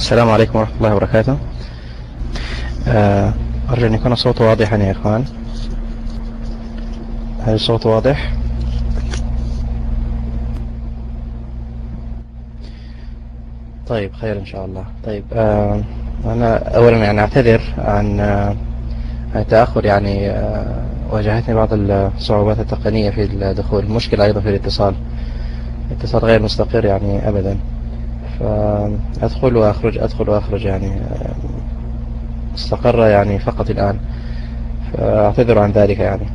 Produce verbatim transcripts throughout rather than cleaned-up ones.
السلام عليكم ورحمة الله وبركاته. أرجو أن يكون الصوت واضحا يا إخوان. هل الصوت واضح؟ طيب خير إن شاء الله. طيب أنا أولا يعني أعتذر عن التأخر، يعني واجهتني بعض الصعوبات التقنية في الدخول، مشكلة أيضا في الاتصال، الاتصال غير مستقر يعني أبدا، فأدخل وأخرج أدخل وأخرج يعني استقر يعني فقط الآن، فأعتذر عن ذلك يعني.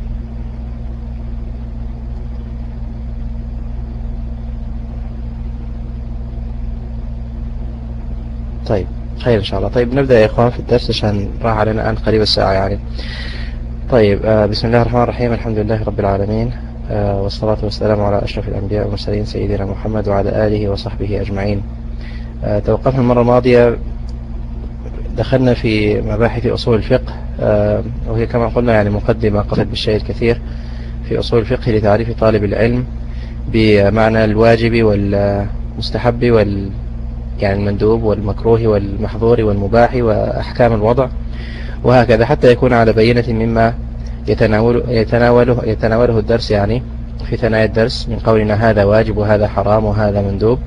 طيب خير إن شاء الله. طيب نبدأ يا إخوان في الدرس عشان راح علينا الآن قريب الساعة يعني. طيب آه بسم الله الرحمن الرحيم، الحمد لله رب العالمين، آه والصلاة والسلام على أشرف الأنبياء والمرسلين سيدنا محمد وعلى آله وصحبه أجمعين. آه توقفنا المرة الماضية، دخلنا في مباحث أصول الفقه، آه وهي كما قلنا يعني مقدمة قصد بالشيء الكثير في أصول الفقه لتعريف طالب العلم بمعنى الواجب والمستحب وال يعني المندوب والمكروه والمحظور والمباح وأحكام الوضع وهكذا، حتى يكون على بينة مما يتناول يتناوله يتناوله الدرس يعني في ثنايا الدرس، من قولنا هذا واجب وهذا حرام وهذا مندوب.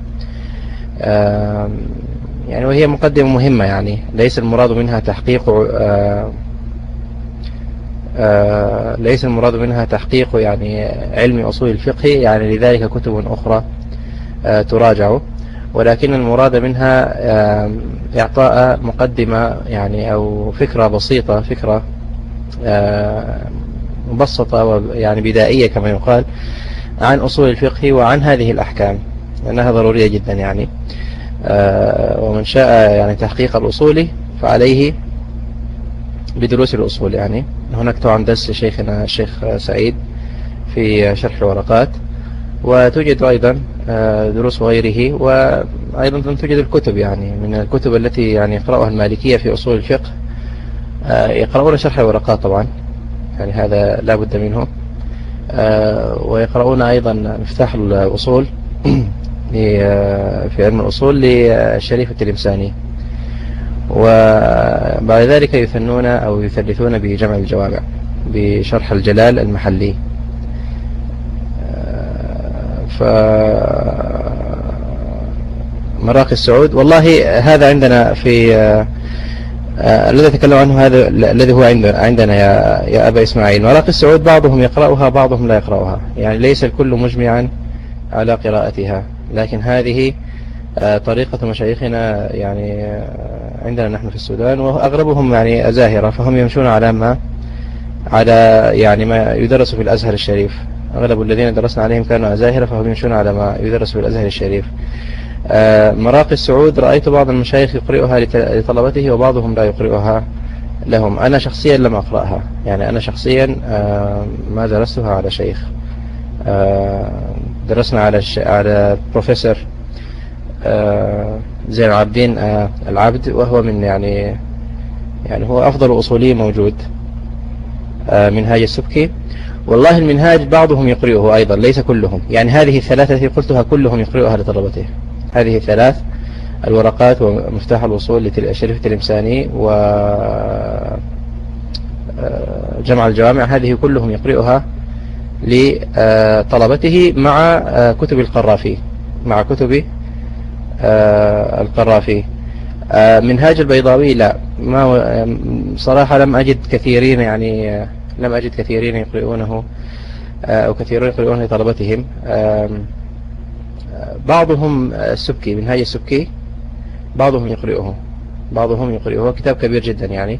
يعني وهي مقدمة مهمة، يعني ليس المراد منها تحقيق ليس المراد منها تحقيق يعني علم أصول الفقه، يعني لذلك كتب أخرى تراجع، ولكن المراد منها إعطاء مقدمة يعني أو فكرة بسيطة، فكرة مبسطة ويعني بدائية كما يقال عن أصول الفقه وعن هذه الأحكام، لأنها ضرورية جدا يعني. ومن شاء يعني تحقيق الأصول فعليه بدروس الأصول. يعني هناك طبعا درس لشيخنا الشيخ سعيد في شرح الورقات، وتوجد أيضا دروس غيره، وأيضا توجد الكتب، يعني من الكتب التي يعني يقرأها المالكية في أصول الفقه يقرؤون شرح الورقات طبعا، يعني هذا لا بد منه، ويقرؤون أيضا مفتاح الأصول في علم الأصول للشريف التلمساني، وبعد ذلك يثنون أو يثلثون بجمع الجوامع بشرح الجلال المحلي. ف مراقي السعود والله هذا عندنا في آه الذي أتكلم عنه، هذا الذي هو عندنا يا يا أبا إسماعيل. مراقي السعود بعضهم يقرأها بعضهم لا يقرأها، يعني ليس الكل مجمعا على قراءتها، لكن هذه آه طريقة مشايخنا يعني آه عندنا نحن في السودان، وأغلبهم يعني أزاهرة، فهم يمشون على ما على يعني ما يدرس في الأزهر الشريف. أغلب الذين درسنا عليهم كانوا أزاهرة، فهم يمشون على ما يدرس في الأزهر الشريف. مراقي السعود رأيت بعض المشايخ يقرئها لطلبته وبعضهم لا يقرئها لهم. أنا شخصيا لم أقرأها، يعني أنا شخصيا ما درستها على شيخ، درسنا على على بروفيسور زين العابدين العبد، وهو من يعني يعني هو أفضل أصولي موجود، منهاج السبكي. والله المنهاج بعضهم يقرئه أيضا، ليس كلهم، يعني هذه الثلاثة التي قلتها كلهم يقرئها لطلبته، هذه الثلاث الورقات ومفتاح الوصول للشريف التلمساني وجمع الجوامع، هذه كلهم يقرئها لطلبته مع كتب القرافي مع كتب القرافي. منهاج البيضاوي لا، ما صراحة لم أجد كثيرين يعني لم أجد كثيرين يقرؤونه أو كثيرون يقرؤونه لطلبتهم. بعضهم السبكي، منهاج السبكي بعضهم يقرؤه بعضهم يقرؤه كتاب كبير جدا يعني.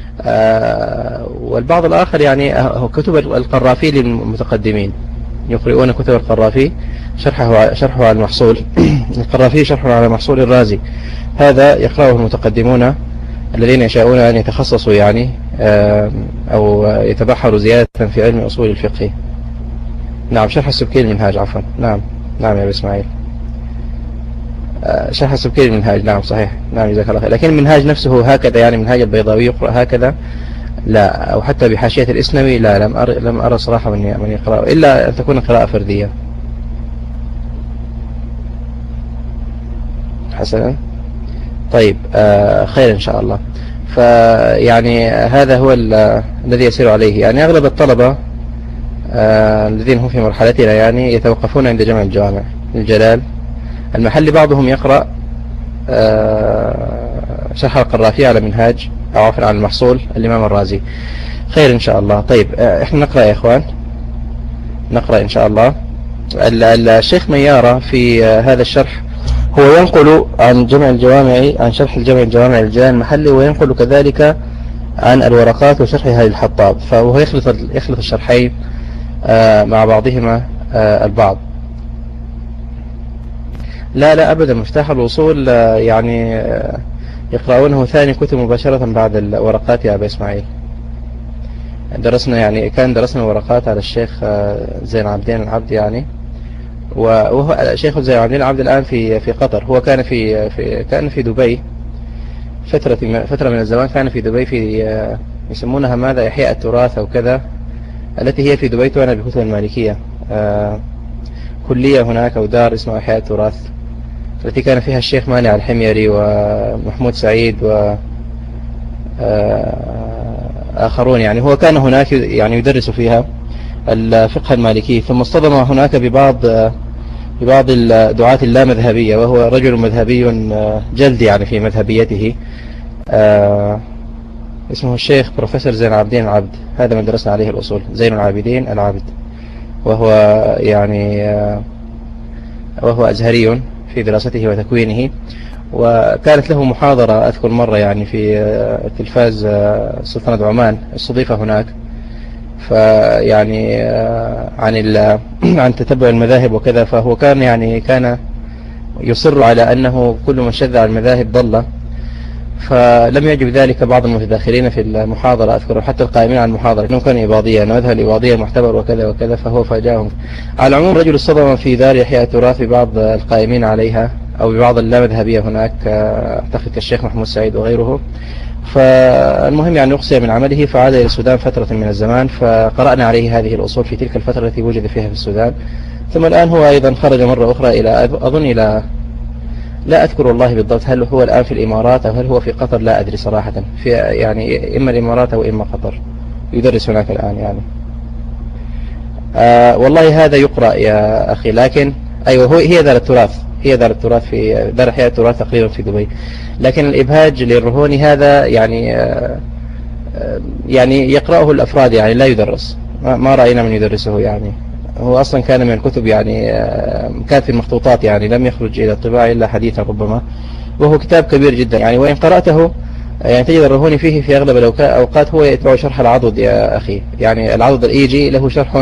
والبعض الآخر يعني هو كتب القرافي للمتقدمين، يقرؤون كتب القرافي، شرحه شرحه على المحصول القرافي شرحه على محصول الرازي، هذا يقرأه المتقدمون الذين يشاءون أن يتخصصوا يعني أو يتبحروا زيادة في علم أصول الفقه. نعم، شرح السبكي المنهاج، عفوا. نعم نعم يا أبو إسماعيل، شرح السبكي المنهاج، نعم صحيح، نعم جزاك الله خير. لكن المنهاج نفسه هكذا، يعني منهاج البيضاوي يقرأ هكذا لا، أو حتى بحاشية الإسنوي لا، لم أرى لم أرى صراحة من من يقرأه، إلا أن تكون قراءة فردية. حسنا. طيب آه خير إن شاء الله. فيعني هذا هو الذي يسير عليه، يعني أغلب الطلبة آه الذين هم في مرحلتنا يعني يتوقفون عند جمع الجوامع الجلال المحلي. بعضهم يقرأ آه شرح القرافي على منهاج أو عفوا على المحصول الإمام الرازي. خير إن شاء الله. طيب آه إحنا نقرأ يا إخوان، نقرأ إن شاء الله. الشيخ ميارة في آه هذا الشرح هو ينقل عن جمع الجوامع، عن شرح الجمع الجوامع الجلال المحلي، وينقل كذلك عن الورقات وشرحها للحطاب، فهو يخلط يخلط الشرحين آه مع بعضهما آه البعض. لا لا أبدا، مفتاح الوصول آه يعني آه يقرؤونه ثاني كتب مباشرة بعد الورقات يا أبا إسماعيل. درسنا يعني كان درسنا ورقات على الشيخ آه زين العابدين العبد يعني، وهو الشيخ زين العابدين العبد الآن في في قطر. هو كان في في كان في دبي فترة فترة من الزمان، كان في دبي في آه يسمونها ماذا إحياء التراث أو كذا، التي هي في دبي تعنى بكتب المالكية، آه كلية هناك أو دار اسمها إحياء التراث، التي كان فيها الشيخ مانع الحميري ومحمود سعيد و آخرون. يعني هو كان هناك يعني يدرس فيها الفقه المالكي، ثم اصطدم هناك ببعض ببعض الدعاة اللامذهبية، وهو رجل مذهبي جلد يعني في مذهبيته، اسمه الشيخ بروفيسور زين العابدين العبد. هذا من درسنا عليه الأصول، زين العابدين العبد، وهو يعني وهو أزهري في دراسته وتكوينه. وكانت له محاضرة أذكر مرة يعني في تلفاز سلطنة عمان، استضيف هناك، فيعني عن عن تتبع المذاهب وكذا. فهو كان يعني كان يصر على أنه كل من شذ عن المذاهب ضل، فلم يعجب ذلك بعض المتداخلين في المحاضرة أذكر، حتى القائمين على المحاضرة إنه كان إباضية، مذهب الإباضية معتبر وكذا وكذا، فهو فاجأهم. على العموم رجل اصطدم في دار إحياء التراث ببعض القائمين عليها أو ببعض اللامذهبية هناك، أعتقد كالشيخ محمود سعيد وغيره. فالمهم يعني أقصي من عمله، فعاد إلى السودان فترة من الزمان، فقرأنا عليه هذه الأصول في تلك الفترة التي وجد فيها في السودان. ثم الآن هو أيضا خرج مرة أخرى إلى أظن إلى لا أذكر والله بالضبط هل هو الآن في الإمارات أو هل هو في قطر، لا أدري صراحة، في يعني إما الإمارات أو إما قطر، يدرس هناك الآن يعني. آه والله هذا يقرأ يا أخي، لكن أيوه هو هي دار التراث، هي دار التراث في دار إحياء التراث تقريبا في دبي. لكن الإبهاج للرهوني هذا يعني آه يعني يقرأه الأفراد يعني لا يدرس، ما رأينا من يدرسه يعني. هو أصلا كان من الكتب يعني كانت في المخطوطات يعني، لم يخرج إلى الطباعة إلا حديثا ربما، وهو كتاب كبير جدا يعني. وإن قرأته يعني تجد الرهوني فيه في أغلب الأوقات هو يتبع شرح العضد يا أخي، يعني العضد الإيجي له شرح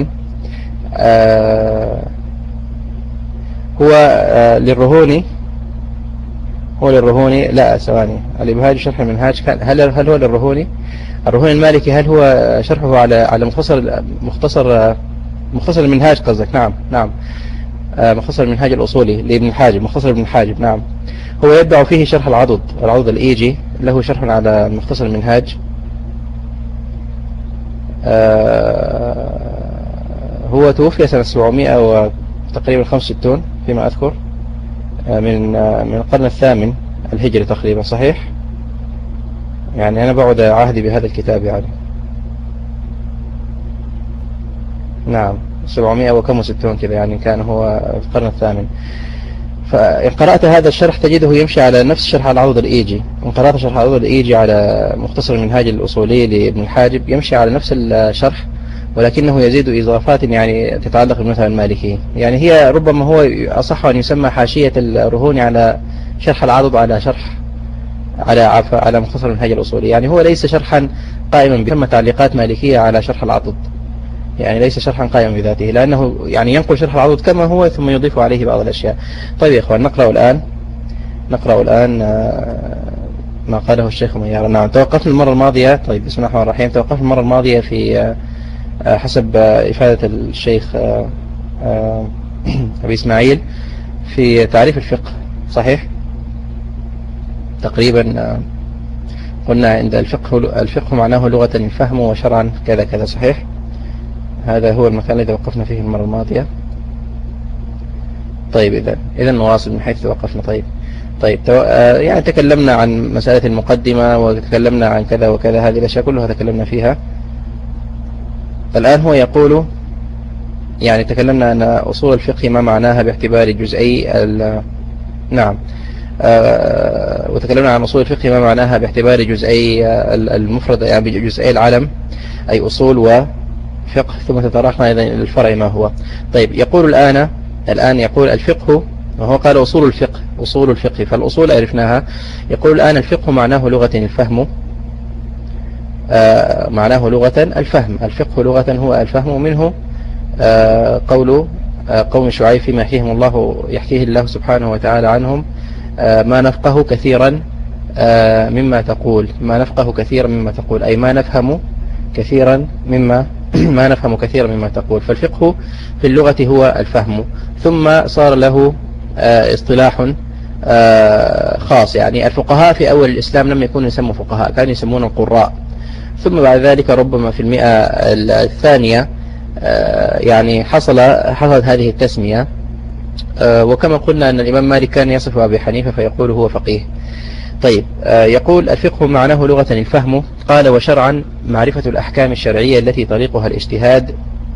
آه هو آه للرهوني هو للرهوني لا ثواني الإبهاج شرح المنهاج كان هل هل هو للرهوني الرهوني المالكي، هل هو شرحه على على مختصر مختصر مختصر المنهاج قصدك؟ نعم نعم آه مختصر المنهاج الأصولي لابن الحاجب، مختصر ابن الحاجب نعم. هو يتبع فيه شرح العضد، العضد الإيجي له شرح على مختصر المنهاج. آه هو توفي سنة سبعمائة وتقريبا خمسة وستين فيما أذكر، آه من آه من القرن الثامن الهجري تقريبا، صحيح؟ يعني أنا بعد عهدي بهذا الكتاب يعني. نعم سبعمائة وكم وستون كذا يعني، كان هو في القرن الثامن. فإن قرأت هذا الشرح تجده يمشي على نفس شرح العضد الإيجي. إن قرأت شرح العضد الإيجي على مختصر المنهاج الأصولي لابن الحاجب يمشي على نفس الشرح، ولكنه يزيد إضافات يعني تتعلق بالمذهب المالكي. يعني هي ربما هو أصح أن يسمى حاشية الرهوني على شرح العضد على شرح على عفا على مختصر المنهاج الأصولي. يعني هو ليس شرحا قائما بثم تعليقات مالكية على شرح العضد، يعني ليس شرحا قائما بذاته، لأنه يعني ينقل شرح العضد كما هو ثم يضيف عليه بعض الأشياء. طيب يا إخوان نقرأ الآن نقرأ الآن ما قاله الشيخ ميار. نعم توقفنا المرة الماضية. طيب بسم الله الرحمن الرحيم. توقفنا المرة الماضية في حسب إفادة الشيخ أبي إسماعيل في تعريف الفقه، صحيح؟ تقريبا قلنا عند الفقه الفقه معناه لغة الفهم وشرعا كذا كذا، صحيح؟ هذا هو المكان الذي وقفنا فيه المرة الماضية. طيب إذا إذا نواصل من حيث توقفنا. طيب طيب يعني تكلمنا عن مسألة المقدمة وتكلمنا عن كذا وكذا، هذه الأشياء كلها تكلمنا فيها. الآن هو يقول يعني تكلمنا أن أصول الفقه ما معناها باعتبار جزئي نعم آه وتكلمنا عن أصول الفقه ما معناها باعتبار جزئي المفرد يعني بجزئي العلم أي أصول وفقه، ثم تطرقنا أيضا إلى الفرع ما هو. طيب يقول الآن الآن يقول الفقه، وهو قال أصول الفقه أصول الفقه فالأصول عرفناها. يقول الآن الفقه معناه لغة الفهم، آه معناه لغة الفهم. الفقه لغة هو الفهم، ومنه آه قول آه قوم شعيب فيما يحكيهم الله يحكيه الله سبحانه وتعالى عنهم آه ما نفقه كثيرا آه مما تقول ما نفقه كثيرا مما تقول أي ما نفهم كثيرا مما ما نفهم كثيرا مما تقول. فالفقه في اللغة هو الفهم، ثم صار له آه اصطلاح آه خاص. يعني الفقهاء في أول الإسلام لم يكونوا يسموا فقهاء، كانوا يسمون القراء، ثم بعد ذلك ربما في المئة الثانية آه يعني حصل حصلت هذه التسمية. آه وكما قلنا أن الإمام مالك كان يصف أبي حنيفة فيقول هو فقيه. طيب آه يقول الفقه معناه لغة الفهم. قال وشرعا معرفة الأحكام الشرعية التي طريقها الاجتهاد.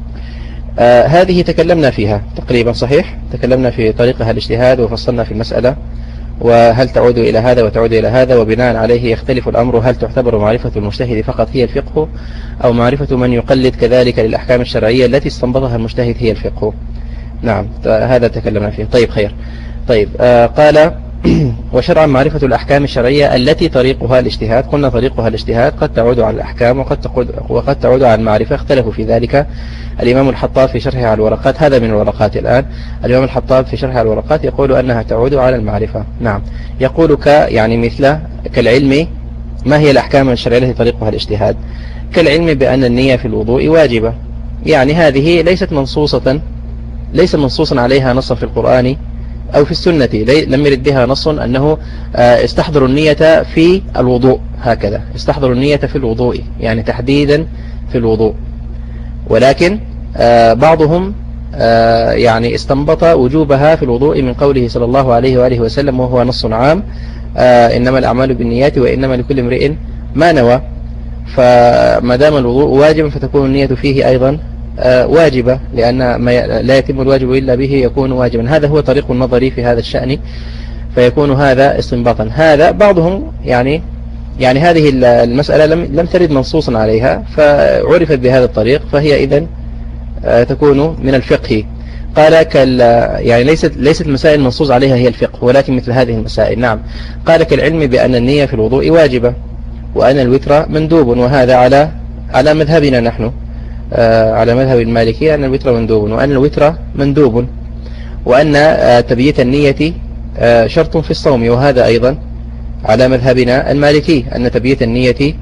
آه هذه تكلمنا فيها تقريبا صحيح، تكلمنا في طريقها الاجتهاد وفصلنا في المسألة، وهل تعود إلى هذا وتعود إلى هذا، وبناء عليه يختلف الأمر هل تعتبر معرفة المجتهد فقط هي الفقه أو معرفة من يقلد كذلك للأحكام الشرعية التي استنبطها المجتهد هي الفقه. نعم هذا تكلمنا فيه. طيب خير. طيب آه قال وشرعا معرفة الأحكام الشرعية التي طريقها الاجتهاد. قلنا طريقها الاجتهاد قد تعود على الأحكام وقد وقد تعود على المعرفة، اختلفوا في ذلك. الإمام الحطاب في شرحه على الورقات، هذا من الورقات الآن، الإمام الحطاب في شرحه على الورقات يقول أنها تعود على المعرفة. نعم يقول ك يعني مثل كالعلم ما هي الأحكام الشرعية التي طريقها الاجتهاد؟ كالعلم بأن النية في الوضوء واجبة، يعني هذه ليست منصوصة ليس منصوصا عليها نصا في القرآن أو في السنة، لم يرد بها نص أنه استحضروا النية في الوضوء، هكذا استحضروا النية في الوضوء يعني تحديدا في الوضوء. ولكن بعضهم يعني استنبط وجوبها في الوضوء من قوله صلى الله عليه وآله وسلم وهو نص عام إنما الأعمال بالنيات وإنما لكل امرئ ما نوى. فما دام الوضوء واجب فتكون النية فيه أيضا واجبة، لأن ما لا يتم الواجب إلا به يكون واجبا. هذا هو طريق النظري في هذا الشأن، فيكون هذا استنباطا. هذا بعضهم يعني يعني هذه المسألة لم لم ترد منصوصا عليها فعرفت بهذا الطريق، فهي إذن تكون من الفقه. قال كال يعني ليست ليست المسائل المنصوص عليها هي الفقه، ولكن مثل هذه المسائل. نعم قال كالعلم بأن النية في الوضوء واجبة وأن الوتر مندوب، وهذا على على مذهبنا نحن على مذهب المالكي أن الوتر مندوب، وأن الوتر مندوب، وأن تبييت النية شرط في الصوم، وهذا أيضا على مذهبنا المالكي أن تبييت النية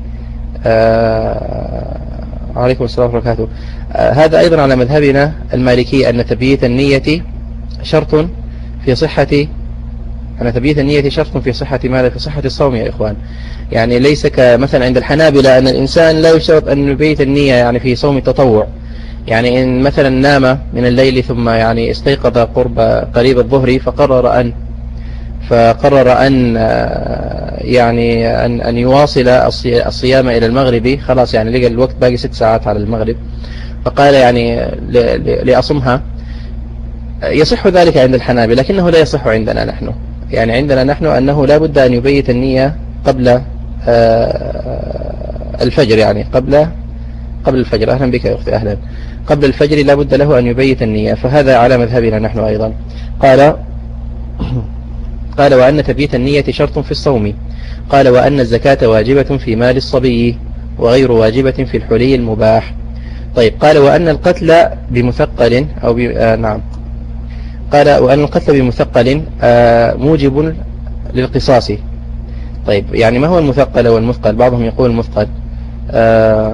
عليكم السلام ورحمة الله وبركاته. هذا أيضا على مذهبنا المالكي أن تبييت النية شرط في صحة أن تبييت النية شرط في صحة ماذا؟ في صحة الصوم يا إخوان. يعني ليس كمثلا عند الحنابلة أن الإنسان لا يشترط أن يبيت النية يعني في صوم التطوع. يعني إن مثلا نام من الليل ثم يعني استيقظ قرب قريب الظهر فقرر أن فقرر أن يعني أن أن يواصل الصيام إلى المغرب، خلاص يعني لقى الوقت باقي ست ساعات على المغرب، فقال يعني لأصمها، يصح ذلك عند الحنابلة لكنه لا يصح عندنا نحن. يعني عندنا نحن أنه لا بد أن يبيت النية قبل الفجر، يعني قبل قبل الفجر. أهلا بك يا أختي، أهلا. قبل الفجر لا بد له أن يبيت النية، فهذا على مذهبنا نحن أيضا. قال قال وأن تبييت النية شرط في الصوم. قال وأن الزكاة واجبة في مال الصبي وغير واجبة في الحلي المباح. طيب قال وأن القتل بمثقل أو ب... آه نعم قال وأن القتل بمثقل آه موجب للقصاص. طيب يعني ما هو المثقل والمثقل؟ بعضهم يقول المثقل آه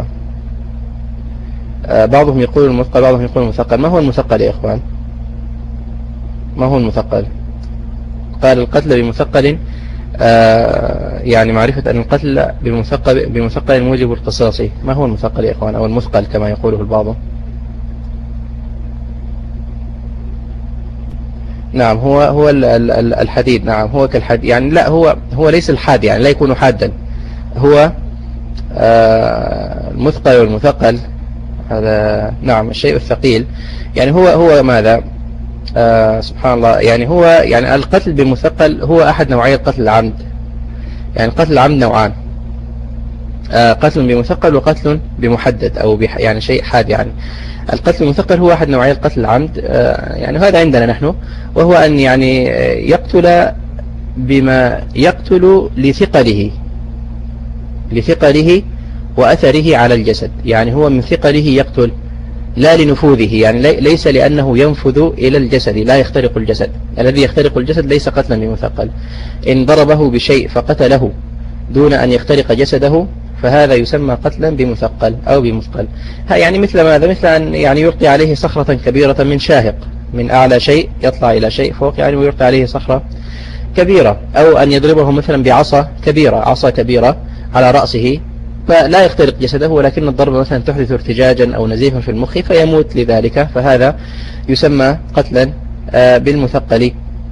آه بعضهم يقول المثقل بعضهم يقول المثقل. ما هو المثقل يا إخوان؟ ما هو المثقل؟ قال القتل بمثقل آه يعني معرفة أن القتل بمثقل بمثقل موجب القصاص. ما هو المثقل يا إخوان أو المثقل كما يقوله البعض؟ نعم هو هو ال- ال- الحديد، نعم هو كالحديد يعني، لا هو هو ليس الحاد يعني لا يكون حادا، هو آه، المثقل والمثقل هذا، نعم الشيء الثقيل يعني هو هو ماذا آه سبحان الله، يعني هو يعني القتل بمثقل هو أحد نوعي القتل العمد. يعني قتل العمد نوعان، آه قتل بمثقل وقتل بمحدد أو بح يعني شيء حاد. يعني القتل المثقل هو أحد نوعي القتل العمد، آه يعني هذا عندنا نحن، وهو أن يعني يقتل بما يقتل لثقله لثقله وأثره على الجسد. يعني هو من ثقله يقتل لا لنفوذه، يعني ليس لأنه ينفذ إلى الجسد، لا يخترق الجسد. الذي يخترق الجسد ليس قتلا بمثقل. إن ضربه بشيء فقتله دون أن يخترق جسده فهذا يسمى قتلا بمثقل أو بمثقل. يعني مثل ماذا؟ مثل أن يعني يلقي عليه صخرة كبيرة من شاهق، من أعلى شيء يطلع إلى شيء فوق، يعني ويلقي عليه صخرة كبيرة، أو أن يضربه مثلا بعصا كبيرة عصا كبيرة على رأسه فلا يخترق جسده، ولكن الضربة مثلا تحدث ارتجاجا أو نزيفا في المخ فيموت لذلك، فهذا يسمى قتلا بالمثقل.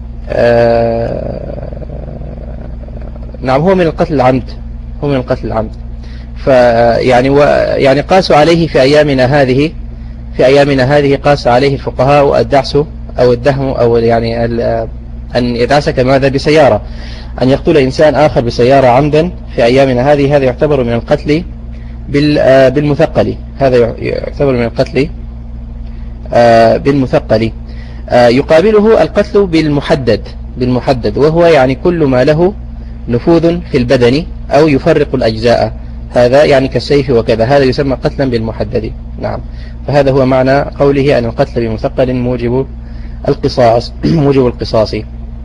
نعم هو من القتل العمد، هو من القتل العمد. فيعني يعني قاسوا عليه في أيامنا هذه في أيامنا هذه قاس عليه الفقهاء الدعس أو الدهم، أو يعني أن يدعسك ماذا بسيارة، أن يقتل إنسان آخر بسيارة عمدا في أيامنا هذه، هذا يعتبر من القتل بالمثقل، هذا يعتبر من القتل بالمثقل. يقابله القتل بالمحدد بالمحدد وهو يعني كل ما له نفوذ في البدن أو يفرق الأجزاء، هذا يعني كالسيف وكذا، هذا يسمى قتلا بالمحدد. نعم فهذا هو معنى قوله أن القتل بمثقل موجب القصاص موجب القصاص.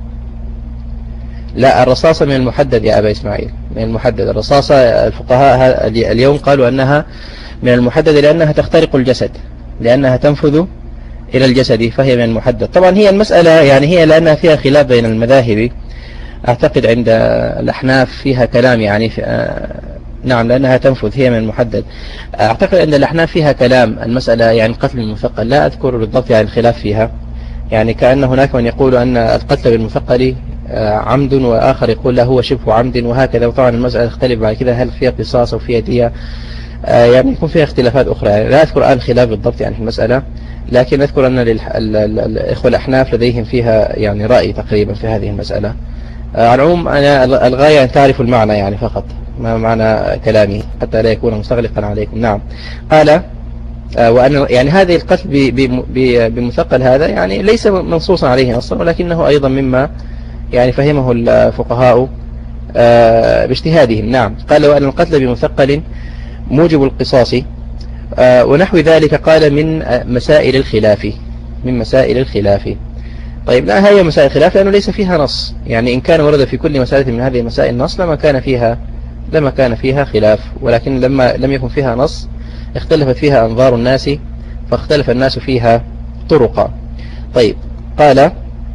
لا الرصاصة من المحدد يا أبا إسماعيل، من المحدد. الرصاصة الفقهاء اليوم قالوا أنها من المحدد لأنها تخترق الجسد، لأنها تنفذ إلى الجسد فهي من المحدد. طبعا هي المسألة يعني هي لأنها فيها خلاف بين المذاهب، أعتقد عند الأحناف فيها كلام يعني في نعم لأنها تنفذ هي من المحدد. أعتقد عند الأحناف فيها كلام المسألة يعني القتل بالمثقل، لا أذكر بالضبط يعني الخلاف فيها، يعني كأن هناك من يقول أن القتل بالمثقل عمد، وآخر يقول لا هو شبه عمد، وهكذا. وطبعا المسألة تختلف بعد كده هل فيها قصاص أو فيها دية، يعني يكون فيها اختلافات أخرى. يعني لا أذكر الآن خلاف بالضبط يعني في المسألة، لكن أذكر أن الإخوة الأحناف لديهم فيها يعني رأي تقريبا في هذه المسألة. على العموم أنا الغاية أن تعرفوا المعنى يعني فقط، ما معنى كلامي حتى لا يكون مستغلقا عليكم. نعم قال وأن يعني هذه القتل بمثقل هذا يعني ليس منصوصا عليه نصا، ولكنه أيضا مما يعني فهمه الفقهاء باجتهادهم. نعم قال وأن القتل بمثقل موجب القصاص ونحو ذلك، قال من مسائل الخلاف من مسائل الخلاف. طيب لا هي مسائل الخلاف لأنه ليس فيها نص، يعني إن كان ورد في كل مسألة من هذه المسائل نص لما كان فيها لما كان فيها خلاف، ولكن لما لم يكن فيها نص اختلفت فيها أنظار الناس فاختلف الناس فيها طرقا. طيب قال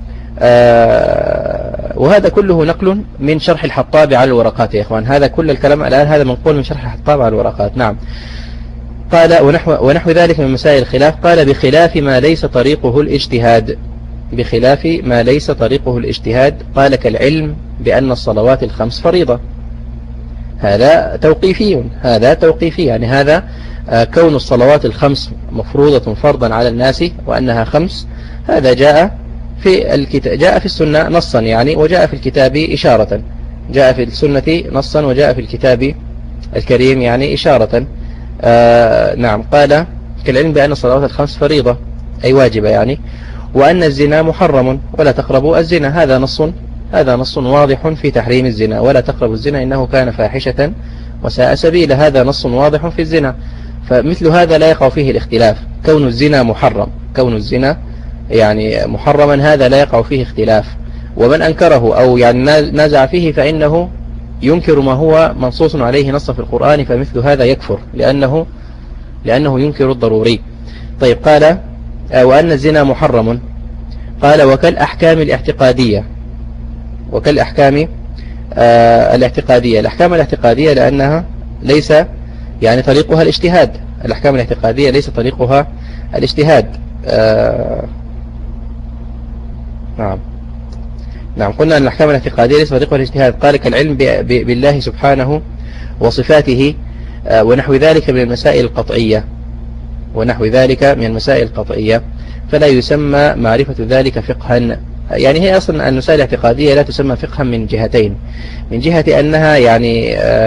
آه وهذا كله نقل من شرح الحطاب على الورقات يا إخوان، هذا كل الكلام الآن هذا منقول من شرح الحطاب على الورقات. نعم قال ونحو, ونحو ذلك من مسائل الخلاف، قال بخلاف ما ليس طريقه الاجتهاد بخلاف ما ليس طريقه الاجتهاد قال كالعلم بأن الصلوات الخمس فريضة، هذا توقيفي هذا توقيفي يعني هذا كون الصلوات الخمس مفروضة فرضا على الناس وأنها خمس، هذا جاء في الكتاب جاء في السنة نصا يعني، وجاء في الكتاب إشارة، جاء في السنة نصا وجاء في الكتاب الكريم يعني إشارة. آه نعم قال كالعلم بأن الصلوات الخمس فريضة أي واجبة يعني، وأن الزنا محرم ولا تقربوا الزنا، هذا نص هذا نص واضح في تحريم الزنا، ولا تقربوا الزنا إنه كان فاحشة وساء سبيلا، هذا نص واضح في الزنا. فمثل هذا لا يقع فيه الاختلاف، كون الزنا محرم كون الزنا يعني محرما هذا لا يقع فيه اختلاف، ومن أنكره أو يعني نازع فيه فإنه ينكر ما هو منصوص عليه نصا في القرآن، فمثل هذا يكفر لأنه لأنه ينكر الضروري. طيب قال وأن الزنا محرم، قال وكالأحكام الاعتقادية وكالأحكام آه الاعتقادية الأحكام الاعتقادية لأنها ليس يعني طريقها الاجتهاد، الأحكام الاعتقادية ليس طريقها الاجتهاد. آه نعم نعم قلنا أن الأحكام الاعتقادية ليس طريقها الاجتهاد، قال كالعلم بالله سبحانه وصفاته ونحو ذلك من المسائل القطعية ونحو ذلك من المسائل القطعية فلا يسمى معرفة ذلك فقها. يعني هي أصلا المسائل الاعتقادية لا تسمى فقها من جهتين، من جهة أنها يعني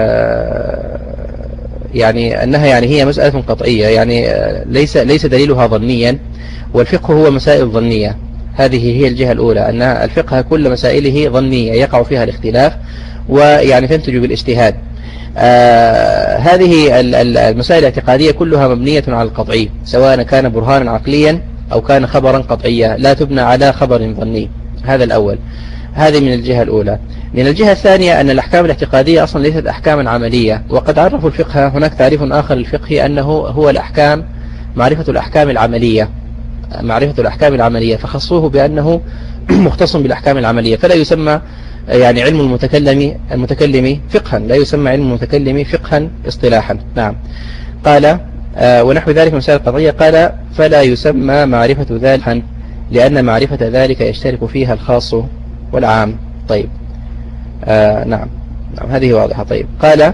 يعني أنها يعني هي مسألة قطعية، يعني ليس ليس دليلها ظنيا، والفقه هو مسائل ظنية. هذه هي الجهة الأولى، أن الفقه كل مسائله ظنية يقع فيها الاختلاف ويعني تنتج بالاجتهاد. آه هذه المسائل الاعتقادية كلها مبنية على القطعي، سواء كان برهانا عقليا أو كان خبرا قطعيا، لا تبنى على خبر ظني. هذا الأول، هذه من الجهة الأولى. من الجهة الثانية أن الأحكام الاعتقادية أصلا ليست أحكاما عملية، وقد عرفوا الفقه، هناك تعريف آخر للفقه أنه هو الأحكام، معرفة الأحكام العملية، معرفة الأحكام العملية، فخصوه بأنه مختص بالأحكام العملية، فلا يسمى يعني علم المتكلم المتكلم فقها، لا يسمى علم المتكلم فقها اصطلاحا. نعم قال آه ونحو ذلك من مسائل القضية، قال فلا يسمى معرفة ذلك لأن معرفة ذلك يشترك فيها الخاص والعام. طيب آه نعم نعم هذه واضحة. طيب قال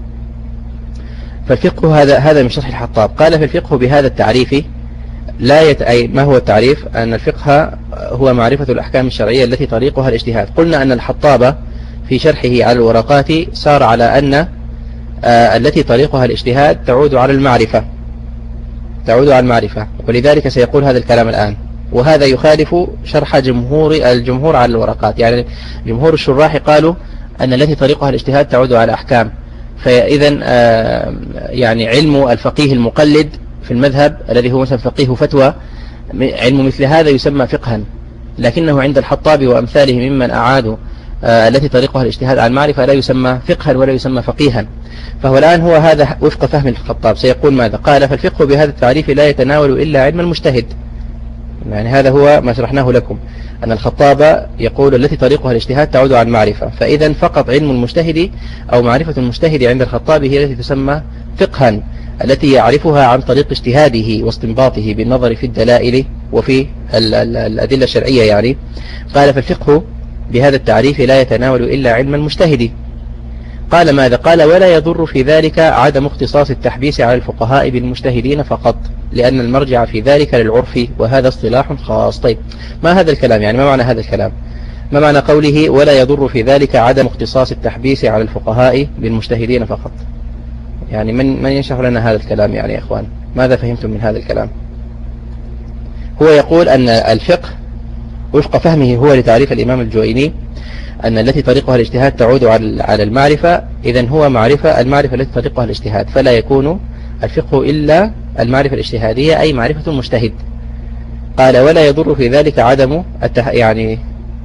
فالفقه، هذا هذا من شرح الحطاب، قال فالفقه بهذا التعريف لا يت... أي ما هو التعريف؟ أن الفقه هو معرفة الأحكام الشرعية التي طريقها الاجتهاد. قلنا أن الحطاب في شرحه على الورقات سار على أن آه التي طريقها الاجتهاد تعود على المعرفة، تعود على المعرفة، ولذلك سيقول هذا الكلام الآن، وهذا يخالف شرح جمهور الجمهور على الورقات. يعني جمهور الشراح قالوا أن التي طريقها الاجتهاد تعود على أحكام، فإذا آه يعني علم الفقيه المقلد في المذهب الذي هو مثلا فقيه فتوى، علم مثل هذا يسمى فقها، لكنه عند الحطاب وأمثاله ممن أعادوا آه التي طريقها الاجتهاد عن المعرفة لا يسمى فقها ولا يسمى فقيها. فهو الآن هو هذا وفق فهم الخطاب سيقول ماذا؟ قال فالفقه بهذا التعريف لا يتناول إلا علم المجتهد. يعني هذا هو ما شرحناه لكم، أن الخطاب يقول التي طريقها الاجتهاد تعود على المعرفة، فإذا فقط علم المجتهد أو معرفة المجتهد عند الخطاب هي التي تسمى فقها، التي يعرفها عن طريق اجتهاده واستنباطه بالنظر في الدلائل وفي الأدلة الشرعية. يعني قال فالفقه بهذا التعريف لا يتناول إلا علم المجتهد. قال ماذا؟ قال ولا يضر في ذلك عدم اختصاص التحبيس على الفقهاء بالمجتهدين فقط، لأن المرجع في ذلك للعرف وهذا اصطلاح خاص. طيب ما هذا الكلام؟ يعني ما معنى هذا الكلام؟ ما معنى قوله ولا يضر في ذلك عدم اختصاص التحبيس على الفقهاء بالمجتهدين فقط؟ يعني من من يشرح لنا هذا الكلام يعني يا إخوان؟ ماذا فهمتم من هذا الكلام؟ هو يقول أن الفقه وفق فهمه هو لتعريف الإمام الجويني أن التي طريقها الاجتهاد تعود على المعرفة، إذن هو معرفة المعرفة التي طريقها الاجتهاد، فلا يكون الفقه إلا المعرفة الاجتهادية أي معرفة المجتهد. قال ولا يضر في ذلك عدم التح... يعني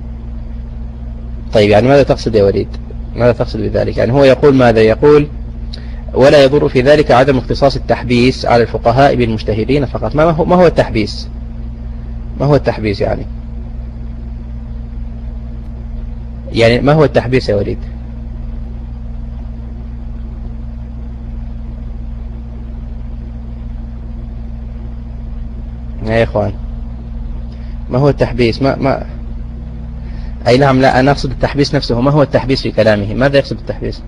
طيب يعني ماذا تقصد يا وليد؟ ماذا تقصد بذلك؟ يعني هو يقول ماذا؟ يقول ولا يضر في ذلك عدم اختصاص التحبيس على الفقهاء بالمجتهدين فقط. ما هو ما هو التحبيس؟ ما هو التحبيس يعني؟ يعني ما هو التحبيس يا وليد؟ يا إخوان ما هو التحبيس؟ ما ما أي نعم، لا أنا أقصد التحبيس نفسه. ما هو التحبيس في كلامه؟ ماذا يقصد التحبيس؟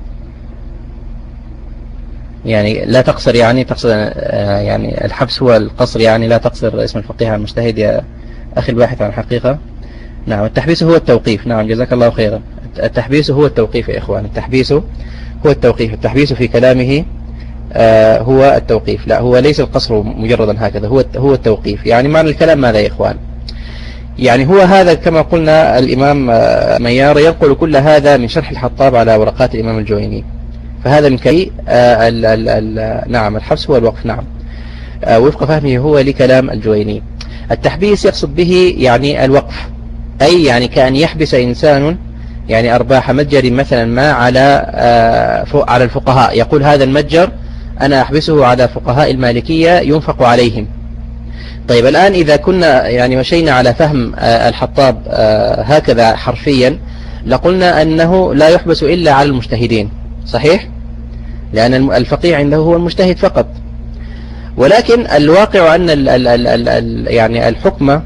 يعني لا تقصر، يعني تقصد يعني الحبس هو القصر، يعني لا تقصر اسم الفقيه على المجتهد يا أخي الباحث عن الحقيقة. نعم التحبيس هو التوقيف. نعم جزاك الله خيرا. التحبيس هو التوقيف يا إخوان، التحبيس هو التوقيف. التحبيس في كلامه آه هو التوقيف، لا هو ليس القصر مجردا هكذا، هو هو التوقيف. يعني معنى الكلام ماذا يا إخوان؟ يعني هو هذا كما قلنا الإمام ميار ينقل كل هذا من شرح الحطاب على ورقات الإمام الجويني، فهذا من كي آه ال ال ال نعم الحبس هو الوقف. نعم آه وفق فهمه هو لكلام الجويني. التحبيس يقصد به يعني الوقف، أي يعني كأن يحبس إنسان يعني أرباح متجر مثلا ما على آه على الفقهاء، يقول هذا المتجر أنا أحبسه على فقهاء المالكية ينفق عليهم. طيب الآن إذا كنا يعني مشينا على فهم آه الحطاب آه هكذا حرفيا لقلنا أنه لا يحبس إلا على المجتهدين، صحيح؟ لأن الفقيه عنده هو المجتهد فقط. ولكن الواقع أن ال ال ال ال ال يعني الحكم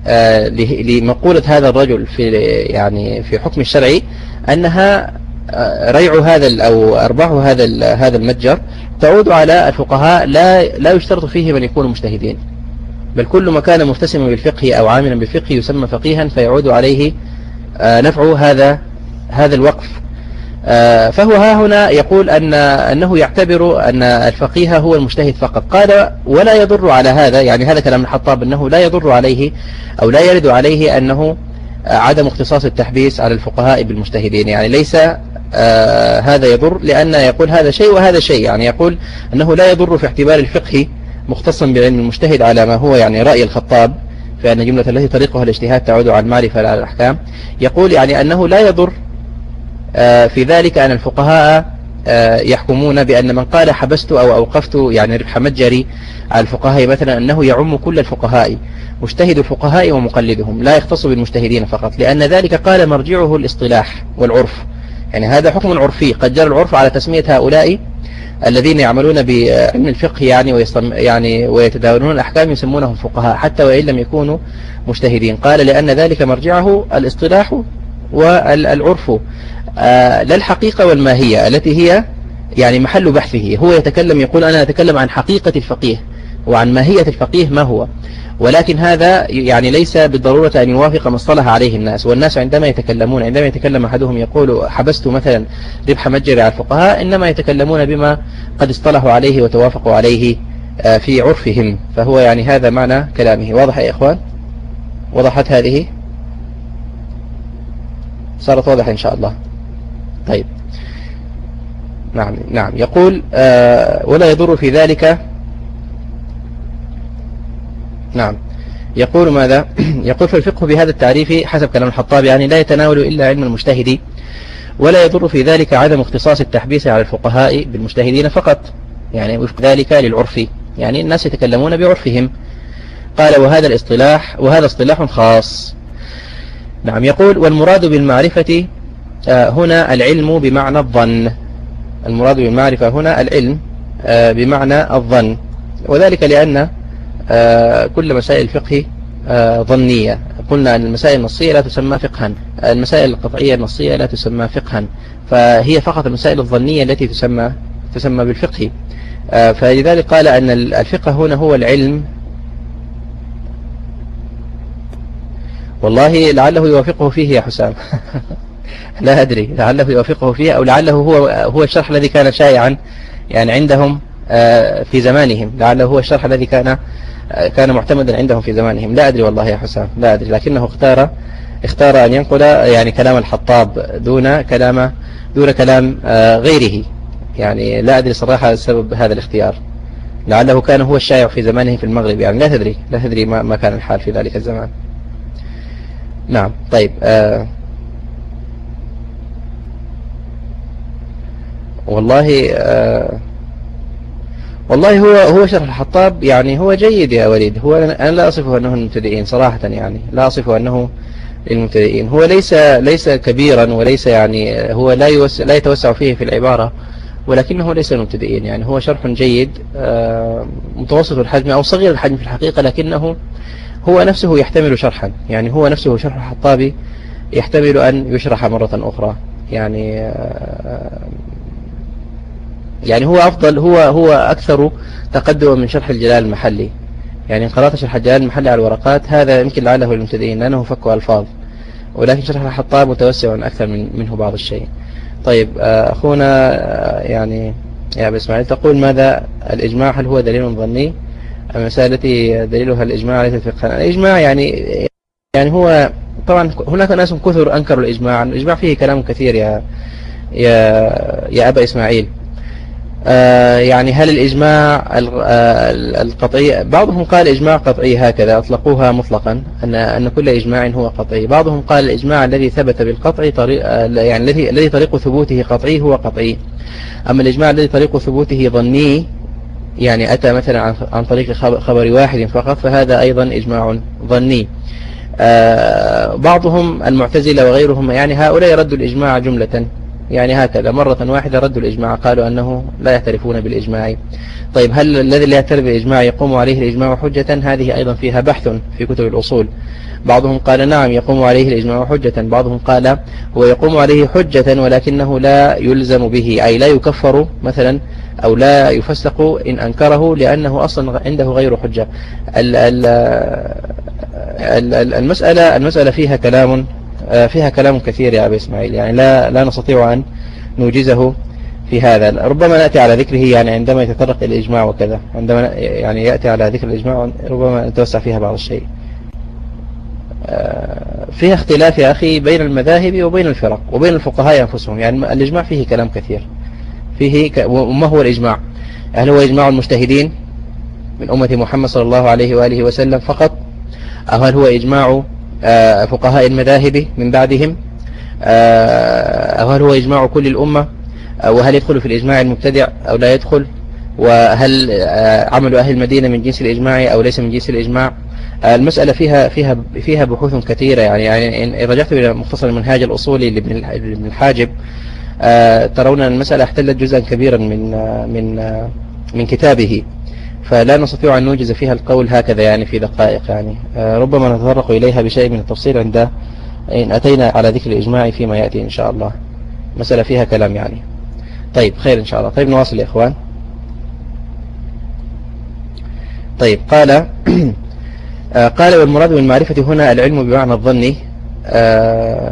لمقولة هذا الرجل في يعني في حكم الشرعي أنها ريع هذا أو أرباح هذا هذا المتجر تعود على الفقهاء، لا لا يشترط فيه من يكونوا مجتهدين، بل كل ما كان متسما بالفقه أو عاملا بالفقه يسمى فقيها فيعود عليه نفع هذا هذا الوقف. فهو ها هنا يقول أن أنه يعتبر أن الفقيه هو المجتهد فقط. قال ولا يضر على هذا، يعني هذا كلام الحطاب، أنه لا يضر عليه أو لا يرد عليه أنه عدم اختصاص التحبيس على الفقهاء بالمجتهدين، يعني ليس آه هذا يضر، لأن يقول هذا شيء وهذا شيء، يعني يقول أنه لا يضر في اعتبار الفقه مختصا بعلم المجتهد على ما هو يعني رأي الخطاب، فأن جملة التي طريقها الاجتهاد تعود على المعرفة على الأحكام. يقول يعني أنه لا يضر آه في ذلك أن الفقهاء آه يحكمون بأن من قال حبست أو أوقفت يعني ربح متجري على الفقهاء مثلا أنه يعم كل الفقهاء، مجتهد الفقهاء ومقلدهم، لا يختص بالمجتهدين فقط، لأن ذلك قال مرجعه الاصطلاح والعرف، يعني هذا حكم عرفي قد جرى العرف على تسمية هؤلاء الذين يعملون بعلم الفقه يعني ويصم يعني ويتداولون الأحكام يسمونهم فقهاء حتى وإن لم يكونوا مجتهدين. قال لأن ذلك مرجعه الاصطلاح والعرف آه لا الحقيقة والماهية التي هي يعني محل بحثه. هو يتكلم يقول أنا أتكلم عن حقيقة الفقيه وعن ماهية الفقيه ما هو، ولكن هذا يعني ليس بالضرورة أن يوافق ما اصطلح عليه الناس. والناس عندما يتكلمون عندما يتكلم أحدهم يقول حبست مثلا ربح متجري على الفقهاء، إنما يتكلمون بما قد اصطلحوا عليه وتوافقوا عليه في عرفهم، فهو يعني هذا معنى كلامه. واضح يا إخوان؟ وضحت هذه؟ صارت واضحة إن شاء الله. طيب نعم نعم يقول آه ولا يضر في ذلك. نعم يقول ماذا؟ يقول فالفقه بهذا التعريف حسب كلام الحطاب يعني لا يتناول إلا علم المجتهد، ولا يضر في ذلك عدم اختصاص التحبيس على الفقهاء بالمجتهدين فقط، يعني وفق ذلك للعرف، يعني الناس يتكلمون بعرفهم. قال وهذا الاصطلاح وهذا اصطلاح خاص. نعم يقول والمراد بالمعرفة هنا العلم بمعنى الظن، المراد بالمعرفة هنا العلم بمعنى الظن، وذلك لأن كل مسائل الفقه ظنية. قلنا أن المسائل النصية لا تسمى فقها، المسائل القطعية النصية لا تسمى فقها، فهي فقط المسائل الظنية التي تسمى تسمى بالفقه. فلذلك قال أن الفقه هنا هو العلم. والله لعله يوافقه فيه يا حسام لا أدري، لعله يوافقه فيه أو لعله هو هو الشرح الذي كان شائعا يعني عندهم في زمانهم، لعله هو الشرح الذي كان كان معتمدا عندهم في زمانهم، لا أدري والله يا حسام لا أدري، لكنه اختار اختار أن ينقل يعني كلام الحطاب دون كلام دون كلام غيره، يعني لا أدري صراحة سبب هذا الاختيار، لعله كان هو الشائع في زمانه في المغرب، يعني لا تدري لا تدري ما, ما كان الحال في ذلك الزمان. نعم طيب آه والله آه والله هو هو شرح الحطاب يعني هو جيد يا وليد، هو أنا لا أصفه أنه المبتدئين صراحة، يعني لا أصفه أنه للمبتدئين، هو ليس ليس كبيرا وليس يعني هو لا يوسع لا يتوسع فيه في العبارة، ولكنه ليس للمبتدئين، يعني هو شرح جيد متوسط الحجم أو صغير الحجم في الحقيقة، لكنه هو نفسه يحتمل شرحا، يعني هو نفسه شرح الحطابي يحتمل أن يشرح مرة أخرى، يعني يعني هو أفضل هو هو أكثر تقدما من شرح الجلال المحلي، يعني إن قرأت شرح الجلال المحلي على الورقات هذا يمكن لعله للمبتدئين لأنه فك ألفاظ، ولكن شرح الحطاب متوسع أكثر من منه بعض الشيء. طيب أخونا يعني يا أبا إسماعيل تقول ماذا الإجماع هل هو دليل ظني؟ المسألة التي دليلها الإجماع ليس فقها. الإجماع يعني يعني هو طبعا هناك ناس كثر أنكروا الإجماع، الإجماع فيه كلام كثير يا يا يا أبا إسماعيل. آه يعني هل الإجماع القطعي؟ بعضهم قال إجماع قطعي هكذا أطلقوها مطلقا أن أن كل إجماع هو قطعي، بعضهم قال الإجماع الذي ثبت بالقطع طريق يعني الذي الذي طريق ثبوته قطعي هو قطعي، أما الإجماع الذي طريق ثبوته ظني يعني أتى مثلا عن عن طريق خبر واحد فقط فهذا أيضا إجماع ظني. آه بعضهم المعتزلة وغيرهم يعني هؤلاء ردوا الإجماع جملة، يعني هكذا مرة واحدة ردوا الإجماع، قالوا أنه لا يعترفون بالإجماع. طيب هل الذي لا يعترف بالإجماع يقوم عليه الإجماع حجة؟ هذه أيضا فيها بحث في كتب الأصول. بعضهم قال نعم يقوم عليه الإجماع حجة، بعضهم قال هو يقوم عليه حجة ولكنه لا يلزم به، أي لا يكفر مثلا أو لا يفسق إن أنكره لأنه أصلا عنده غير حجة. المسألة المسألة فيها كلام فيها كلام كثير يا أبي إسماعيل، يعني لا لا نستطيع أن نوجزه في هذا. ربما نأتي على ذكره يعني عندما يتطرق إلى الإجماع وكذا، عندما يعني يأتي على ذكر الإجماع ربما نتوسع فيها بعض الشيء. فيها اختلاف يا أخي بين المذاهب وبين الفرق وبين الفقهاء أنفسهم، يعني الإجماع فيه كلام كثير فيه ك... وما هو الإجماع؟ هل هو إجماع المجتهدين من أمة محمد صلى الله عليه وآله وسلم فقط، أو هل هو إجماع فقهاء المذاهب من بعدهم، أو هل هو إجماع كل الأمة، وهل يدخل في الإجماع المبتدع أو لا يدخل، وهل عمل أهل المدينة من جنس الإجماع أو ليس من جنس الإجماع؟ المسألة فيها فيها فيها بحوث كثيرة، يعني يعني إن رجعت إلى مختصر المنهاج الأصولي لابن الحاجب ترون أن المسألة احتلت جزءا كبيرا من من من كتابه، فلا نستطيع أن نوجز فيها القول هكذا يعني في دقائق، يعني ربما نتطرق إليها بشيء من التفصيل عند إن أتينا على ذكر الإجماع فيما يأتي إن شاء الله. مسألة فيها كلام يعني. طيب خير إن شاء الله. طيب نواصل يا إخوان. طيب قال قال والمراد بالمعرفة هنا العلم بمعنى الظن. آه